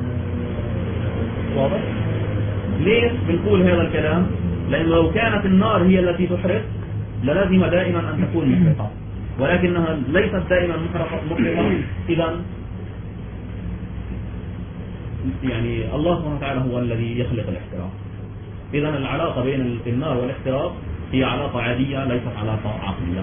واضح؟ ليش بنقول هذا الكلام؟ لأنه لو كانت النار هي التي تحرق للازم دائما أن تكون محرقة، ولكنها ليست دائما محرقة. إذا يعني الله سبحانه وتعالى هو الذي يخلق الاحتراق. إذا العلاقة بين النار والاحتراق هي علاقة عادية ليست علاقة عقلية.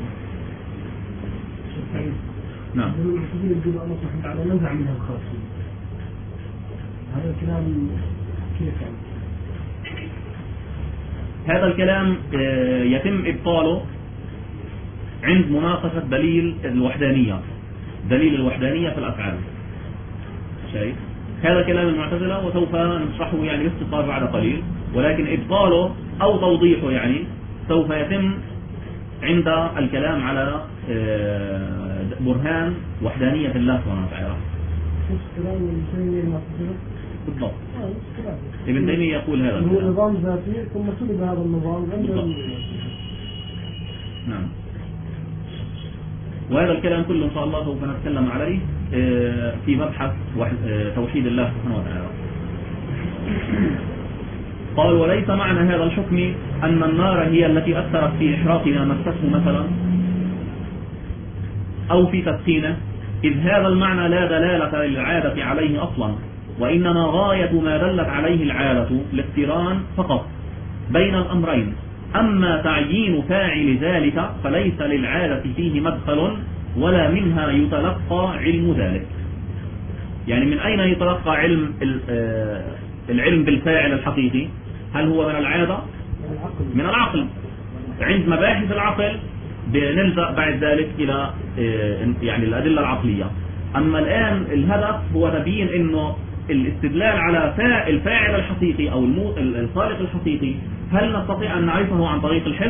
نعم. الله سبحانه وتعالى نزع منها الخاصية. هذا الكلام كيف يعني؟ هذا الكلام يتم إبطاله عند مناقشة دليل الوحدانية، دليل الوحدانية في الأفعال. شايف؟ هذا كلام المعتزلة وسوف نشرحه يعني باختصار بعد قليل، ولكن إبطاله أو توضيحه يعني سوف يتم عند الكلام على برهان وحدانية الله سبحانه وتعالى. بالضبط. ابن تيمية يقول هذا هو نظام ذاتي ثم سلب هذا النظام. نعم. وهذا الكلام كله إن شاء الله سوف نتكلم عليه في مبحث توحيد الله سبحانه وتعالى. قال وليس معنى هذا الحكم أن النار هي التي أثرت في إحراق ما مسته مثلا أو في تسخينه، إذ هذا المعنى لا دلالة للعادة عليه أصلا، وإنما غاية ما دلت عليه العادة الاقتران فقط بين الأمرين. أما تعيين فاعل ذلك فليس للعادة فيه مدخل ولا منها يتلقى علم ذلك. يعني من أين يتلقى علم العلم بالفاعل الحقيقي؟ هل هو من العادة؟ من العقل. عند مباحث العقل بنلجأ بعد ذلك إلى يعني الأدلة العقلية. أما الآن الهدف هو تبيين إنه الاستدلال على الفاعل الحقيقي أو الخالق الحقيقي، هل نستطيع أن نعرفه عن طريق الحس؟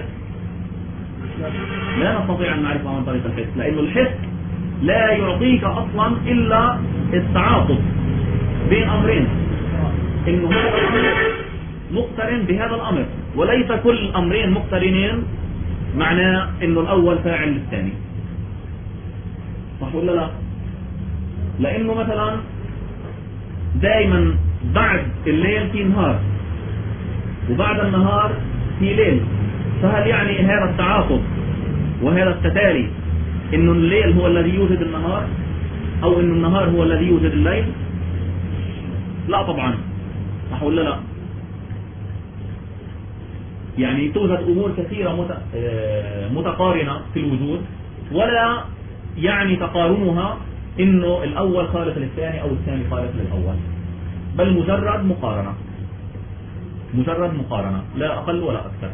لا نستطيع أن نعرفه عن طريق الحس، لأن الحس لا يعطيك أصلا إلا التعاطف بين أمرين، إنه هذا الأمر مقترن بهذا الأمر، وليس كل أمرين مقترنين معناه إنه الأول فاعل للثاني، صح ولا لا؟ لأنه مثلا دائما بعد الليل في نهار وبعد النهار في ليل، فهل يعني هذا التعاقب وهذا التتالي إنه الليل هو الذي يوجد النهار أو إنه النهار هو الذي يوجد الليل؟ لا طبعا، صح ولا لا؟ يعني توجد أمور كثيرة متقارنة في الوجود، ولا يعني تقارنها إنه الأول خالق للثاني أو الثاني خالق للأول، بل مجرد مقارنة، مجرد مقارنة لا أقل ولا أكثر.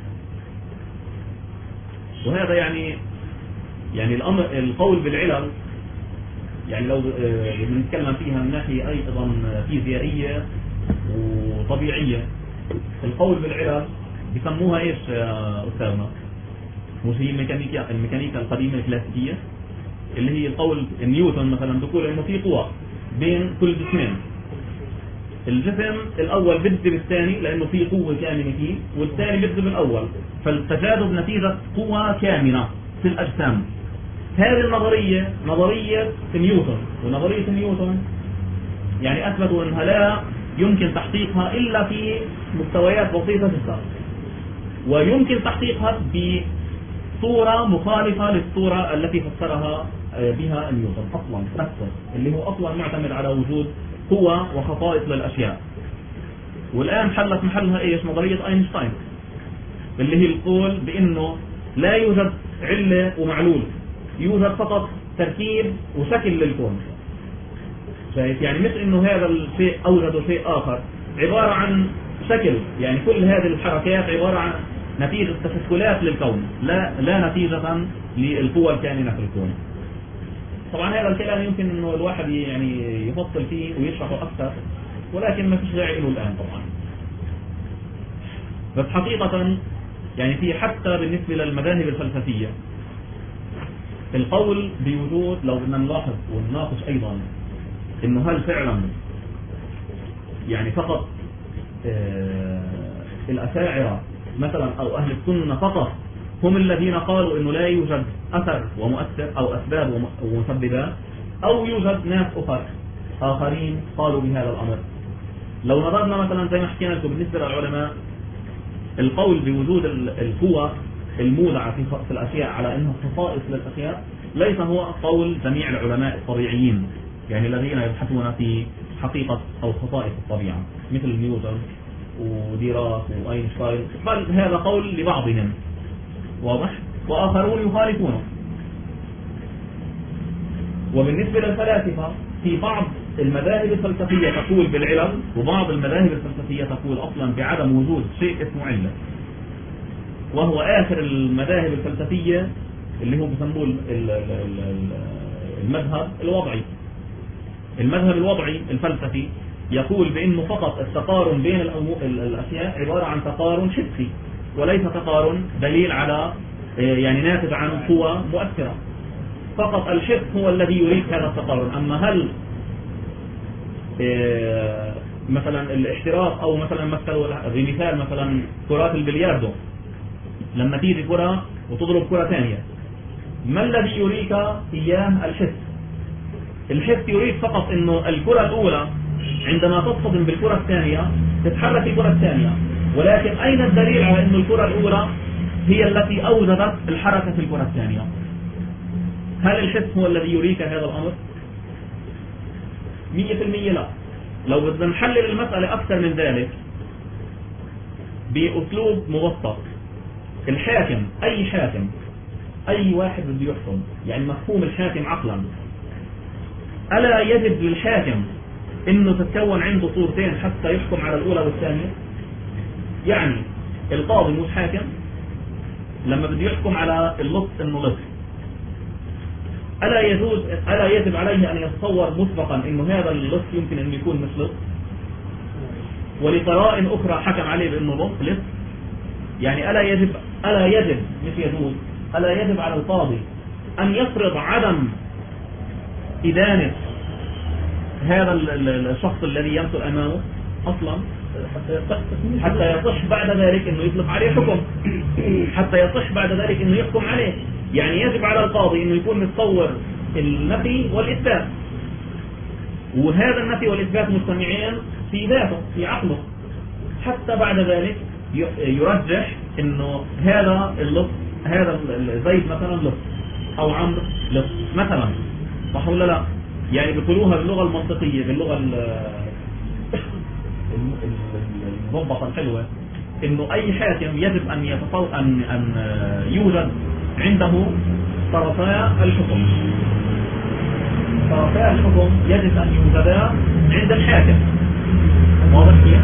وهذا يعني الأمر القول بالعلل يعني لو بنتكلم فيها من ناحية أيضا فيزيائية وطبيعية، القول بالعلل بيسموها إيش يا أستاذنا؟ مش هي الميكانيكا القديمة الكلاسيكية اللي هي القول نيوتن مثلا بيقول إنه في قوة بين كل جسمين، الجسم الأول بيجذب الثاني لأنه في قوة كامنة فيه، والثاني بيجذب الأول، فالتجاذب نتيجة قوة كامنة في الأجسام. هذه النظرية نظرية نيوتن، ونظرية نيوتن يعني أثبتوا أنها لا يمكن تحقيقها إلا في مستويات بسيطة جدا، ويمكن تحقيقها بصورة مخالفة للصورة التي فسرها بها نيوتن أصلا نفسه، اللي هو أصلا معتمد على وجود قوى وخصائص للأشياء. والآن حلت محلها إيش؟ نظرية أينشتاين، اللي هي القول بأنه لا يوجد علة ومعلول، يوجد فقط تركيب وشكل للكون. شايف؟ يعني مش انه هذا الشيء اوجد شيء اخر، عبارة عن شكل، يعني كل هذه الحركات عبارة عن نتيجة تشكلات للكون، لا نتيجة للقوى الكائنة في الكون. طبعا هذا الكلام يمكن انه الواحد يعني يفصل فيه ويشرحه اكثر، ولكن ما فيش داعي له الان طبعا. بس حقيقة يعني في حتى بالنسبة للمذاهب الفلسفية القول بوجود، لو بدنا نلاحظ ونناقش ايضا انه هل فعلا يعني فقط الأشاعرة مثلا او اهل السنة فقط هم الذين قالوا انه لا يوجد اثر ومؤثر او اسباب ومسببات، او يوجد ناس اخرين قالوا بهذا الامر. لو نظرنا مثلا زي ما حكينا لكم بالنسبة للعلماء، القول بوجود القوى المولعة في الاشياء على انها خصائص للاشياء ليس هو قول جميع العلماء الطبيعيين، يعني الذين يبحثون في حقيقة أو خصائص الطبيعة مثل نيوتن وديراك وأينشتاين، بل هذا قول لبعضهم واضح، وآخرون يخالفونه. وبالنسبة للفلاسفة في بعض المذاهب الفلسفية تقول بالعلل، وبعض المذاهب الفلسفية تقول أصلا بعدم وجود شيء اسمه علة، وهو آخر المذاهب الفلسفية اللي هو بيسموه المذهب الوضعي. المذهب الوضعي الفلسفي يقول بأنه فقط التقارن بين الأشياء عبارة عن تقارن حسي، وليس تقارن دليل على يعني ناتج عن قوى مؤثرة. فقط الحس هو الذي يريد هذا التقارن. أما هل مثلا الاحتراف أو مثلا بمثال مثلا كرات البلياردو، لما تيجي كرة وتضرب كرة ثانية، ما الذي يريك إياه؟ الحس. الحس يريد فقط انه الكرة الاولى عندما تصطدم بالكرة الثانية تتحرك الكرة الثانية، ولكن اين الدليل على انه الكرة الاولى هي التي اوجدت الحركة في الكرة الثانية؟ هل الحس هو الذي يريك هذا الامر؟ 100% لا. لو بدنا نحلل المسألة اكثر من ذلك باسلوب مبسط، الحاكم، اي حاكم، اي واحد بده يحكم، يعني مفهوم الحاكم عقلا، ألا يجب للحاكم إنه تتكون عنده صورتين حتى يحكم على الأولى والثانية؟ يعني القاضي مش حاكم، لما بده يحكم على اللص إنه لص، ألا يجب عليه أن يتصور مسبقا إنه هذا اللص يمكن أن يكون مش لص، ولقرائن أخرى حكم عليه بأنه لص؟ يعني ألا يجب مش يجوز، ألا يجب على القاضي أن يفرض عدم إدانة هذا الشخص الذي يمثل أمامه أصلا حتى يصح بعد ذلك أنه يطلق عليه حكم، حتى يصح بعد ذلك أنه يحكم عليه. يعني يجب على القاضي أنه يكون متصور النفي والإثبات، وهذا النفي والإثبات مجتمعين في ذاته في عقله، حتى بعد ذلك يرجح أنه هذا اللص، هذا زيد مثلا لص أو عمرو لص مثلا، صح ولا لا؟ يعني بيقولوها باللغة المنطقية، باللغة المضبطة الحلوة، انه اي حاكم يجب ان ان يوجد عنده طرفا الحكم. طرفا الحكم يجب ان يوجدا عند الحاكم، واضح كيف؟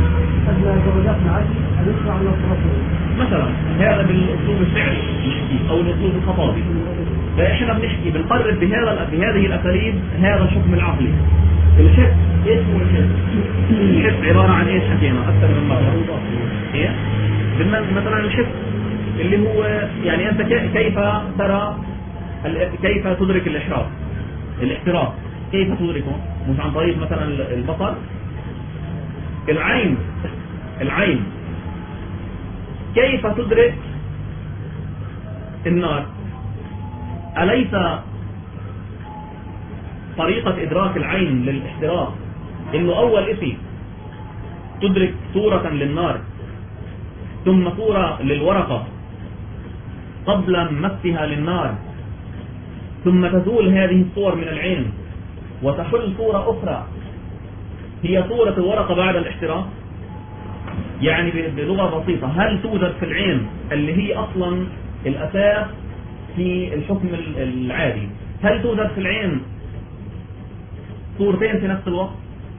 مثلا هذا بالاسلوب الشعري او الاسلوب الخطابي، فاحنا بنقرر بهذه الاساليب هذا الحكم العقلي. الحس ايش هو الحس؟ الحس عبارة عن ايش حكينا اكثر من مرة؟ ايه؟ مثلا الحس اللي هو يعني انت كيف ترى، كيف تدرك الاحتراف كيف تدركه؟ مش عن طريق مثلا البصر. العين كيف تدرك النار؟ أليس طريقة إدراك العين للاحتراق إنه أول إشي تدرك صورة للنار ثم صورة للورقة قبل مسها للنار، ثم تزول هذه الصور من العين وتحل صورة أخرى هي صورة الورقة بعد الاحتراق. يعني بلغة بسيطة، هل توجد في العين اللي هي أصلا الأساس في الحكم العادي، هل توجد في العين صورتين في نفس الوقت؟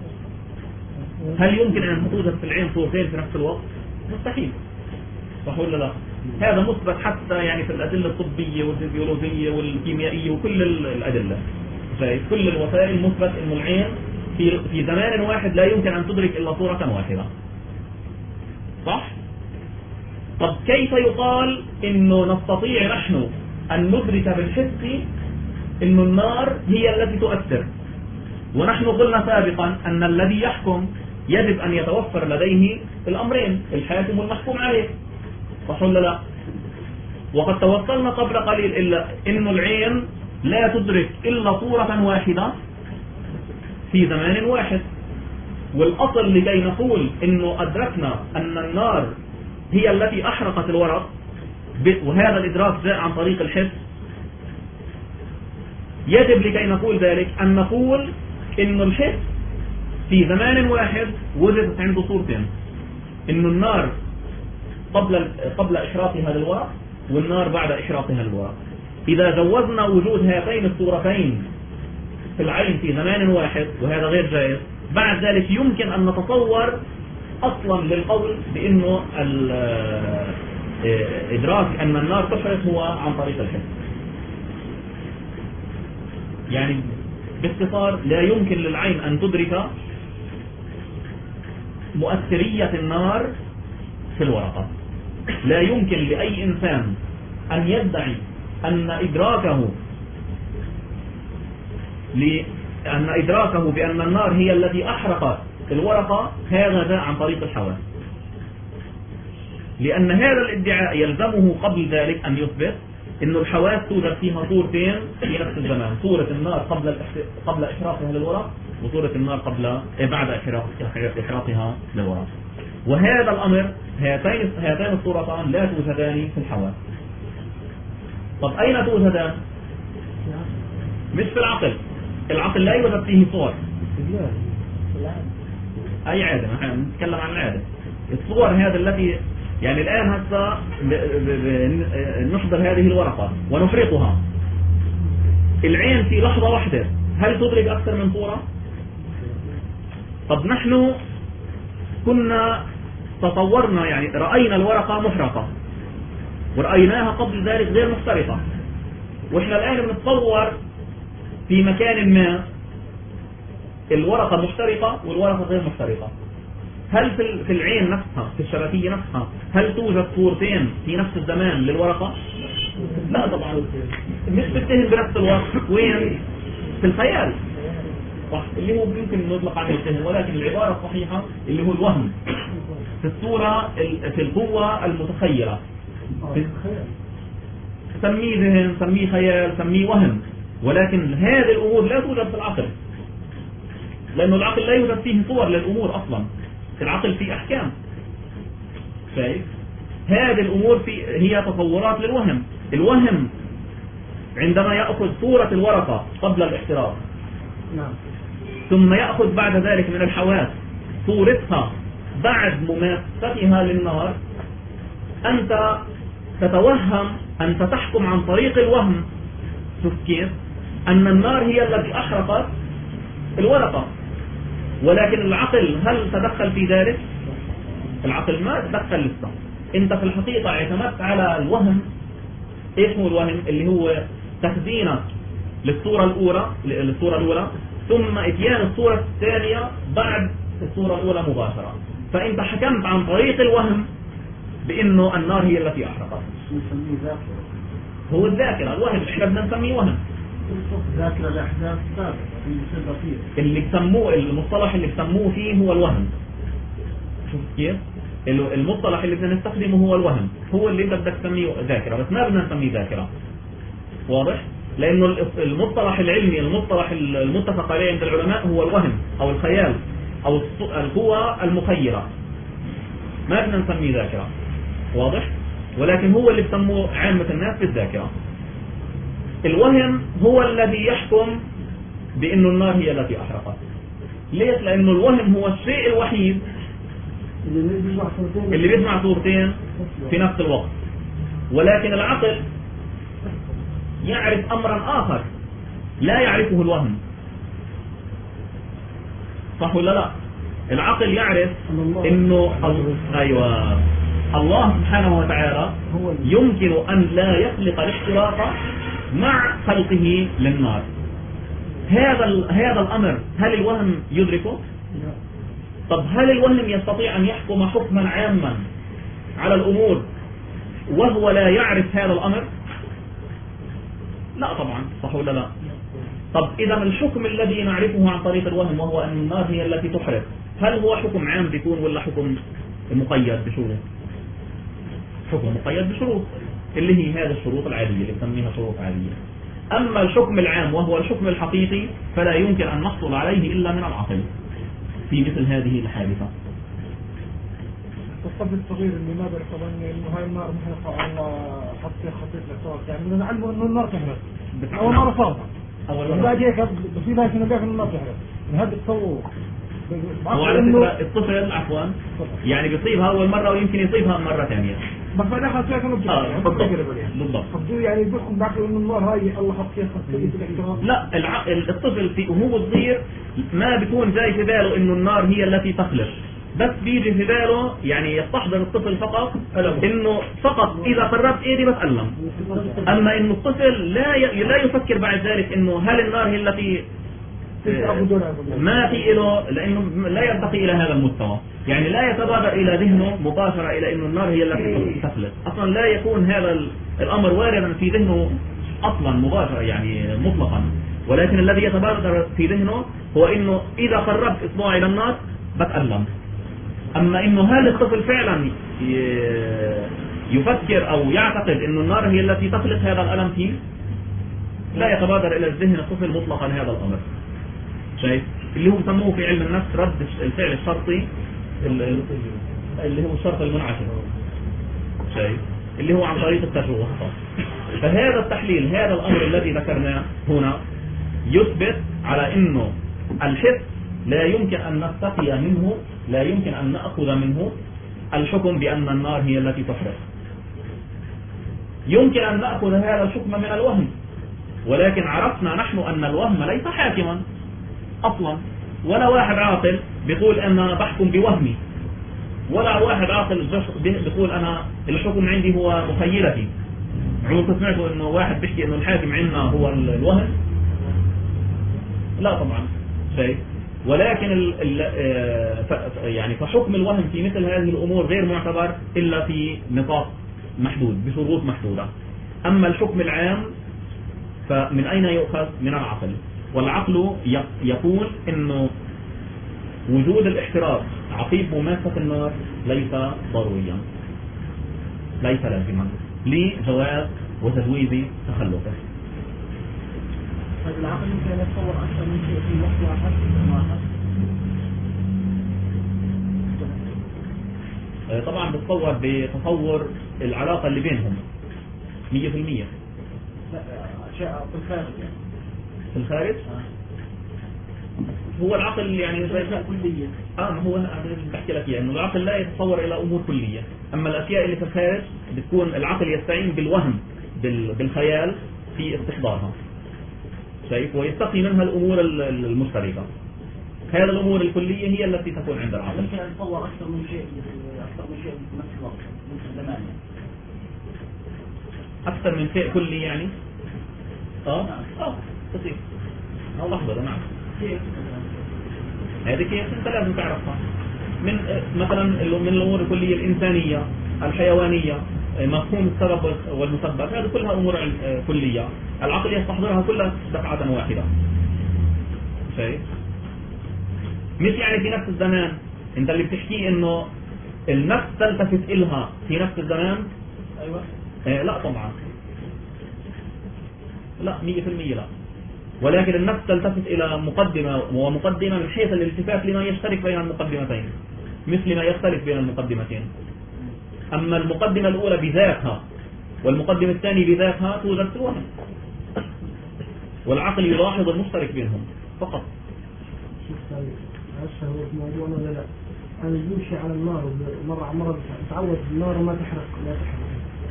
هل يمكن أن توجد في العين صورتين في نفس الوقت؟ مستحيل، صح ولا لا؟ هذا مثبت حتى يعني في الأدلة الطبية والفيزيولوجية والكيميائية وكل الأدلة، كل الوسائل مثبت إنه العين في زمان واحد لا يمكن أن تدرك إلا صورة واحدة، صح؟ طب كيف يقال إنه نستطيع نحن أن ندرك بالحس إنه النار هي التي تؤثر، ونحن قلنا سابقا أن الذي يحكم يجب أن يتوفر لديه الأمرين، الحاكم والمحكوم عليه، صح ولا لا؟ وقد توصلنا قبل قليل إلا إنه العين لا تدرك إلا صورة واحدة في زمان واحد. والأصل لكي نقول إنه أدركنا أن النار هي التي أحرقت الورق، وهذا الإدراك جاء عن طريق الحس، يجب لكي نقول ذلك أن نقول إنه الحس في زمان واحد وجدت عنده صورتين، إنه النار قبل إحراقها للورق والنار بعد إحراقها للورق. إذا جوزنا وجود هاتين الصورتين في العين في زمان واحد وهذا غير جائز، بعد ذلك يمكن أن نتصور أصلا للقول بأنه إدراك أن النار تحرق هو عن طريق الحس. يعني باختصار لا يمكن للعين أن تدرك مؤثرية النار في الورقة، لا يمكن لأي إنسان أن يدعي أن إدراكه بأن النار هي التي أحرقت الورقة هذا جاء عن طريق الحواس، لأن هذا الادعاء يلزمه قبل ذلك أن يثبت أن الحواس توجد فيها صورتين في نفس الزمان، صورة النار قبل إحراقها للورق، وصورة النار بعد إحراقها للورق. وهذا الأمر هاتين الصورتان لا توجدان في الحواس. طب أين توجدان؟ مش في العقل، العقل لا يوجد فيه صور. أي عادة، نحن نتكلم عن العادة. الصور هذه التي يعني الآن هسه نحضر هذه الورقة ونحرقها، العين في لحظة واحدة هل تدرك أكثر من صورة؟ طب نحن كنا تصورنا يعني رأينا الورقة محرقة ورأيناها قبل ذلك غير محترقة، وإحنا الآن بنتصور في مكان ما الورقة محترقة والورقة غير محترقة. هل في العين نفسها، في الشبكية نفسها، هل توجد صورتين في نفس الزمان للورقة؟ لا طبعا، مش بتتهم بنفس الوقت. وين؟ في الخيال، صح، اللي هو يمكن نطلق عنه التهم، ولكن العبارة الصحيحة اللي هو الوهم، في الصورة، في القوة المتخيلة، سميه ذهن، سميه خيال، سميه وهم، ولكن هذه الأمور لا توجد في العقل، لأنه العقل لا يوجد فيه صور للأمور أصلا، العقل فيه أحكام. شايف؟ هذه الأمور هي تصورات للوهم. الوهم عندما يأخذ صورة الورقة قبل الاحتراق، ثم يأخذ بعد ذلك من الحواس صورتها بعد مماستها للنار، أنت تتوهم، أنت تحكم عن طريق الوهم، شوف كيف؟ أن النار هي التي أحرقت الورقة، ولكن العقل هل تدخل في ذلك؟ العقل ما تدخل لسه. انت في الحقيقة اعتمدت على الوهم. ايش هو الوهم؟ اللي هو تخزينك للصورة الأولى ثم اتيان الصورة الثانية بعد الصورة الأولى مباشرة، فانت حكمت عن طريق الوهم بانه النار هي التي احرقت. هو الذاكرة، الوهم احنا بدنا نسميه وهم. ذاكرة الأحداث السابقة اللي بسموه، المصطلح اللي بسموه فيه هو الوهم. شوف كيف؟ المصطلح اللي بدنا نستخدمه هو الوهم، هو اللي بدك تسميه ذاكرة، بس ما بدنا نسميه ذاكرة. واضح؟ لأنه المصطلح العلمي المصطلح المتفق عليه عند العلماء هو الوهم أو الخيال أو القوى المخيرة، ما بدنا نسميه ذاكرة، واضح؟ ولكن هو اللي بسموه عامة الناس بالذاكرة. الوهم هو الذي يحكم بأنه النار هي التي أحرقت. ليش؟ لأنه الوهم هو الشيء الوحيد اللي بيجمع صورتين في نفس الوقت، ولكن العقل يعرف أمرا آخر لا يعرفه الوهم، صح ولا لا؟ العقل يعرف إنه أيوة الله سبحانه وتعالى يمكن أن لا يخلق الاحتراق مع خلقه للنار. هذا الأمر هل الوهم يدركه؟ طب هل الوهم يستطيع أن يحكم حكما عاما على الأمور وهو لا يعرف هذا الأمر؟ لا طبعا، صح ولا لا؟ طب إذا الحكم الذي نعرفه عن طريق الوهم وهو أن النار هي التي تحرق، هل هو حكم عام بيكون ولا حكم مقيد بشروط؟ حكم مقيد بشروط اللي هي هذه الشروط العادية اللي بنسميها شروط عادية. أما الحكم العام وهو الحكم الحقيقي فلا يمكن أن نحصل عليه إلا من العقل في مثل هذه الحادثة. الطفل الصغير اللي ما بيعرف انه هاي النار محرقة الله حط فيها خطيط الاحتراق، يعني نعلمه انه النار تحرق اول مرة صارها، بعد هيك بصير هاي سنة بيعرف انه النار تحرق، هذا التصور. هو على فكرة الطفل عفوا يعني بيصيبها أول مرة ويمكن يصيبها مرة ثانية. بس بعد آخر شيء كانوا بالضبط. يعني بيحكم بعقله إنه النار هاي الله حط فيها خطية الاحتراق. لا الطفل وهو صغير ما بيكون جاي في باله إنه النار هي التي تخلق، بس بيجي في باله يعني يستحضر الطفل فقط إنه فقط إذا قربت إيدي بتألم. أما إنه الطفل لا يفكر بعد ذلك إنه هل النار هي التي ما في له، لأنه لا يرتقي إلى هذا المستوى، يعني لا يتبادر إلى ذهنه مباشرة إلى إنه النار هي التي تخلق. أصلا لا يكون هذا الأمر واردا في ذهنه أصلا مباشرة يعني مطلقا، ولكن الذي يتبادر في ذهنه هو إنه إذا قربت إصبعي إلى النار بتألم. أما إنه هل الطفل فعلا يفكر أو يعتقد إنه النار هي التي تخلق هذا الألم فيه، لا يتبادر إلى الذهن الطفل مطلقا هذا الأمر. شايف اللي هو بسموه في علم النفس رد الفعل الشرطي اللي هو الشرط المنعكس، شايف اللي هو عن طريق التجربة. فهذا التحليل هذا الأمر الذي ذكرناه هنا يثبت على إنه الحس لا يمكن أن نستقي منه، لا يمكن أن نأخذ منه الحكم بأن النار هي التي تحرق. يمكن أن نأخذ هذا الحكم من الوهم، ولكن عرفنا نحن أن الوهم ليس حاكما أصلا، ولا واحد عاقل بيقول أنا بحكم بوهمي، ولا واحد عاقل بيقول أنا الحكم عندي هو مخيلتي. عمركم سمعتوا إنه واحد بيحكي إنه الحاكم عندنا هو الوهم؟ لا طبعا شيء. ولكن يعني فحكم الوهم في مثل هذه الأمور غير معتبر إلا في نطاق محدود بشروط محدودة. أما الحكم العام فمن أين يؤخذ؟ من العقل، والعقل يقول إنه وجود الاحتراق عقيب مماسة النار ليس ضروريا، ليس لازما لجواز وتجويز تخلقه. العقل يمكن أن يتصور أكثر من شيء في وقت واحد. طبعا بتصور بتصور العلاقة اللي بينهم 100%. أشياء في الخارج يعني. في الخارج هو العقل يعني زي كلية. ما هو أنا بحكي لك إنه العقل لا يتصور إلى أمور كلية، أما الأشياء اللي في الخارج بتكون العقل يستعين بالوهم بالخيال في استحضارها، شايف، ويستقي منها الأمور المشتركة. هذه الأمور الكلية هي التي تكون عند العقل. يمكن أن يتصور أكثر من شيء في نفس الوقت ممكن زمان يعني. أكثر من شيء كلي يعني. تصير لحظة نعم. هذه كيف أنت لازم تعرفها من مثلا من الأمور الكلية الإنسانية الحيوانية، مفهوم السبب والمسبب، هذه كلها أمور كلية العقل يستحضرها كلها دفعة واحدة، شايف؟ مش يعني في نفس الزمان انت اللي بتحكيه انه النفس تلتفت إلها في نفس الزمان. أيوة. لا طبعا لا 100% لا، ولكن النفس تلتفت إلى مقدمة ومقدمة من حيث الالتفات لما يشترك بين المقدمتين مثل ما يختلف بين المقدمتين. أما المقدمة الأولى بذاتها والمقدمة الثانية بذاتها توجد في الوهم، والعقل يلاحظ المشترك بينهم فقط. هسه هو في موضوعنا ولا لا؟ أنا بمشي على النار مرة على مرة بتعود النار وما تحرق لا تحرق.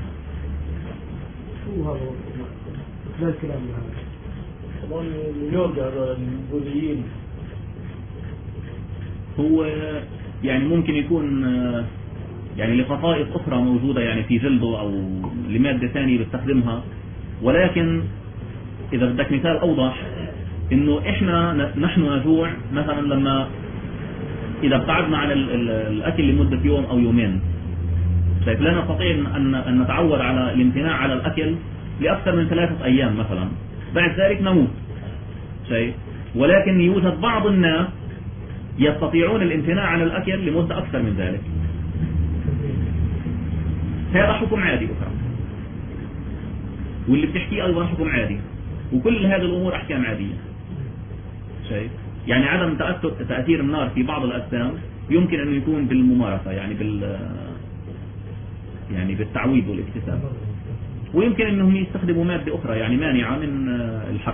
شو هذا لا الكلام هذا؟ طبعا يرجع البوذيين. هو يعني ممكن يكون يعني لخصائص أخرى موجودة يعني في جلده أو لمادة ثانية بيستخدمها، ولكن إذا بدك مثال أوضح إنه إحنا نحن نجوع مثلا لما إذا ابتعدنا عن الأكل لمدة يوم أو يومين، طيب لا نستطيع أن نتعود على الامتناع على الأكل لأكثر من 3 أيام مثلا، بعد ذلك نموت شيء. ولكن يوجد بعض الناس يستطيعون الامتناع عن الأكل لمدة أكثر من ذلك، هذا حكم عادي أخرى، واللي بتحكيه أيضا حكم عادي، وكل هذه الأمور أحكام عادية شيء. يعني عدم تأثير النار في بعض الأجسام يمكن أن يكون بالممارسة يعني بالتعويض والاكتساب، ويمكن أنهم يستخدموا مادة أخرى يعني مانعة من الحرق.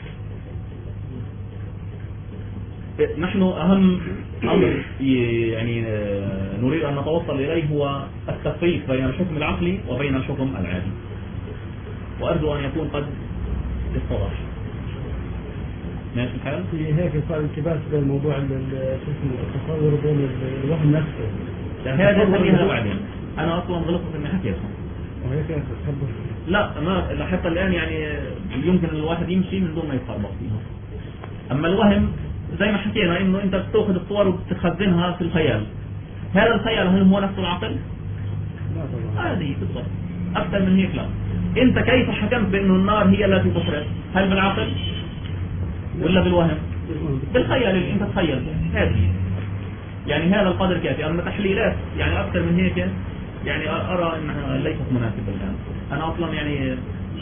نحن أهم أمر يعني نريد أن نتوصل إليه هو التفريق بين الحكم العقلي وبين الحكم العادي، وأرجو أن يكون قد اتضح. ماشي الحال؟ في هيك صار التباس بين موضوع التصور بين الوهم نفسه. هذا نسميها بعدين. أنا أصلا غلطت إني حكيتها. وهيك تخبر. لا ما حتى الآن يعني يمكن الواحد يمشي من دون ما يتخبط فيها. أما الوهم زي ما حكينا إنه أنت بتأخذ الصور وبتخزنها في الخيال. هذا الخيال هل هو نفس العقل؟ لا طبعا. هذه بالضبط. أكثر من هيك لا. أنت كيف حكمت بأنه النار هي التي تحرق؟ هل بالعقل؟ ولا بالوهم؟ بالخيال اللي أنت تخيلته. هذه. يعني هذا القدر كافي. أما تحليلات يعني أكثر من هيك يعني أرى أنها ليست مناسبة الآن. أنا أصلا يعني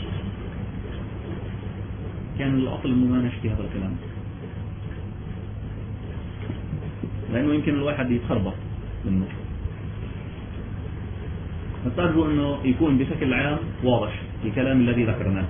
كان الأصل إنه ما نحكي هذا الكلام، لأنه يمكن الواحد يتخربط منه. بس أرجو أنه يكون بشكل عام واضح الكلام الذي ذكرناه.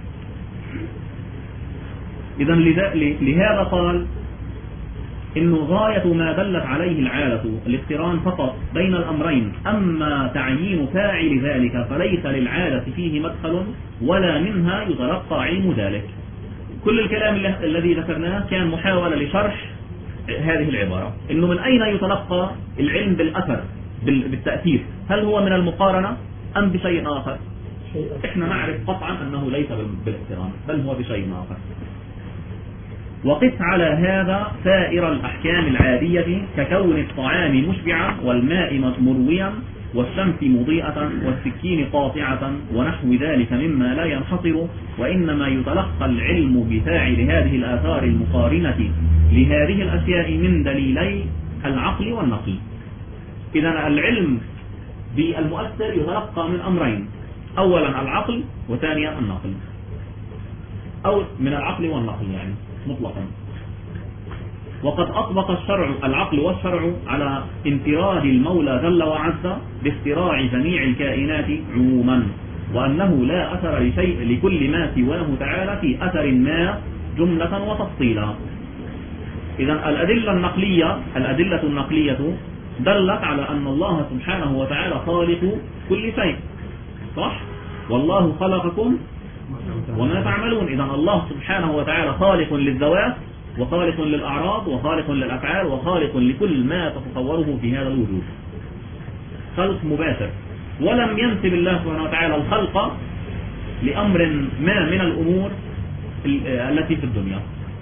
إذا لهذا قال إنه غاية ما دلت عليه العادة الاقتران فقط بين الأمرين، أما تعيين فاعل ذلك فليس للعادة فيه مدخل ولا منها يتلقى علم ذلك. كل الكلام الذي ذكرناه كان محاولة لشرح هذه العبارة، إنه من أين يتلقى العلم بالأثر بالتأثير؟ هل هو من المقارنة أم بشيء آخر؟ إحنا نعرف قطعا أنه ليس بالاقتران بل هو بشيء آخر. وقف على هذا سائر الأحكام العادية ككون الطعام مشبعا والماء مرويا والشمس مضيئة والسكين قاطعة ونحو ذلك مما لا ينحصر، وإنما يتلقى العلم بفاعل هذه الآثار المقارنة لهذه الأشياء من دليلي العقل والنقل. إذا العلم بالمؤثر يتلقى من أمرين، أولا العقل وثانيا النقل، أو من العقل والنقل يعني مطلقا. وقد أطبق الشرع العقل والشرع على انفراد المولى جل وعز باختراع جميع الكائنات عموما، وأنه لا أثر لشيء لكل ما سواه تعالى في أثر ما جملة وتفصيلا. إذا الأدلة النقلية دلت على أن الله سبحانه وتعالى خالق كل شيء، صح؟ والله خلقكم وما تعملون. إذا الله سبحانه وتعالى خالق للذوات وخالق للأعراض وخالق للأفعال وخالق لكل ما تتصوره في هذا الوجود، خلق مباشر. ولم ينسب الله سبحانه وتعالى الخلق لأمر ما من الأمور التي في الدنيا.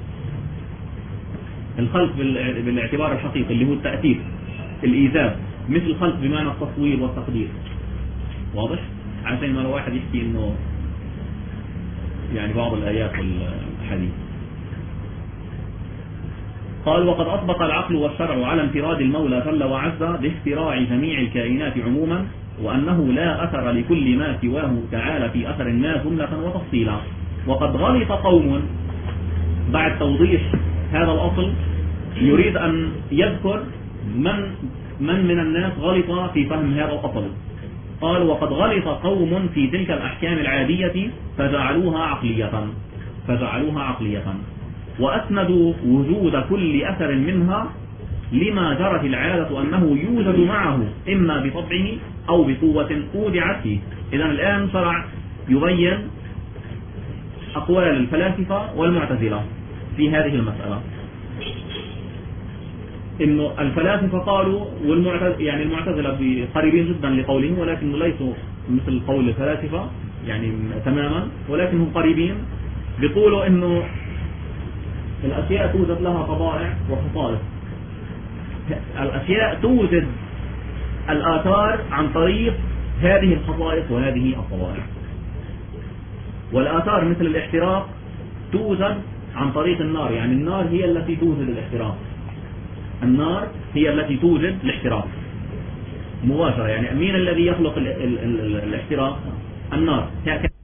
الخلق بالاعتبار الحقيقي اللي هو التأثير الإيجاب، مثل الخلق بمعنى التصوير والتقدير. واضح؟ عشان ما الواحد يحكي إنه يعني بعض الآيات والحديث. قال وقد أطبق العقل والشرع على انفراد المولى جل وعز باختراع جميع الكائنات عموما، وأنه لا أثر لكل ما سواه تعالى في أثر ما جملة وتفصيلا. وقد غلط قوم بعد توضيح هذا الأصل يريد أن يذكر من الناس غلط في فهم هذا الأصل. قال وقد غلط قوم في تلك الأحكام العادية فجعلوها عقلية وأسندوا وجود كل أثر منها لما جرت العادة أنه يوجد معه إما بطبعه أو بقوة أودعت فيه. إذن الآن شرع يبين أقوال الفلاسفة والمعتزلة في هذه المسألة. إنه الفلاسفة قالوا يعني المعتزلة قريبين جدا لقولهم، ولكن ليسوا مثل قول الفلاسفة يعني تماما، ولكنهم قريبين. بيقولوا إنه الأشياء توجد لها طبائع وخصائص. الأشياء توجد الآثار عن طريق هذه الخصائص وهذه الطبائع، والآثار مثل الاحتراق توجد عن طريق النار. يعني النار هي التي توجد الاحتراق، النار هي التي توجد الاحتراق مباشرة. يعني مين الذي يخلق الاحتراق؟ النار.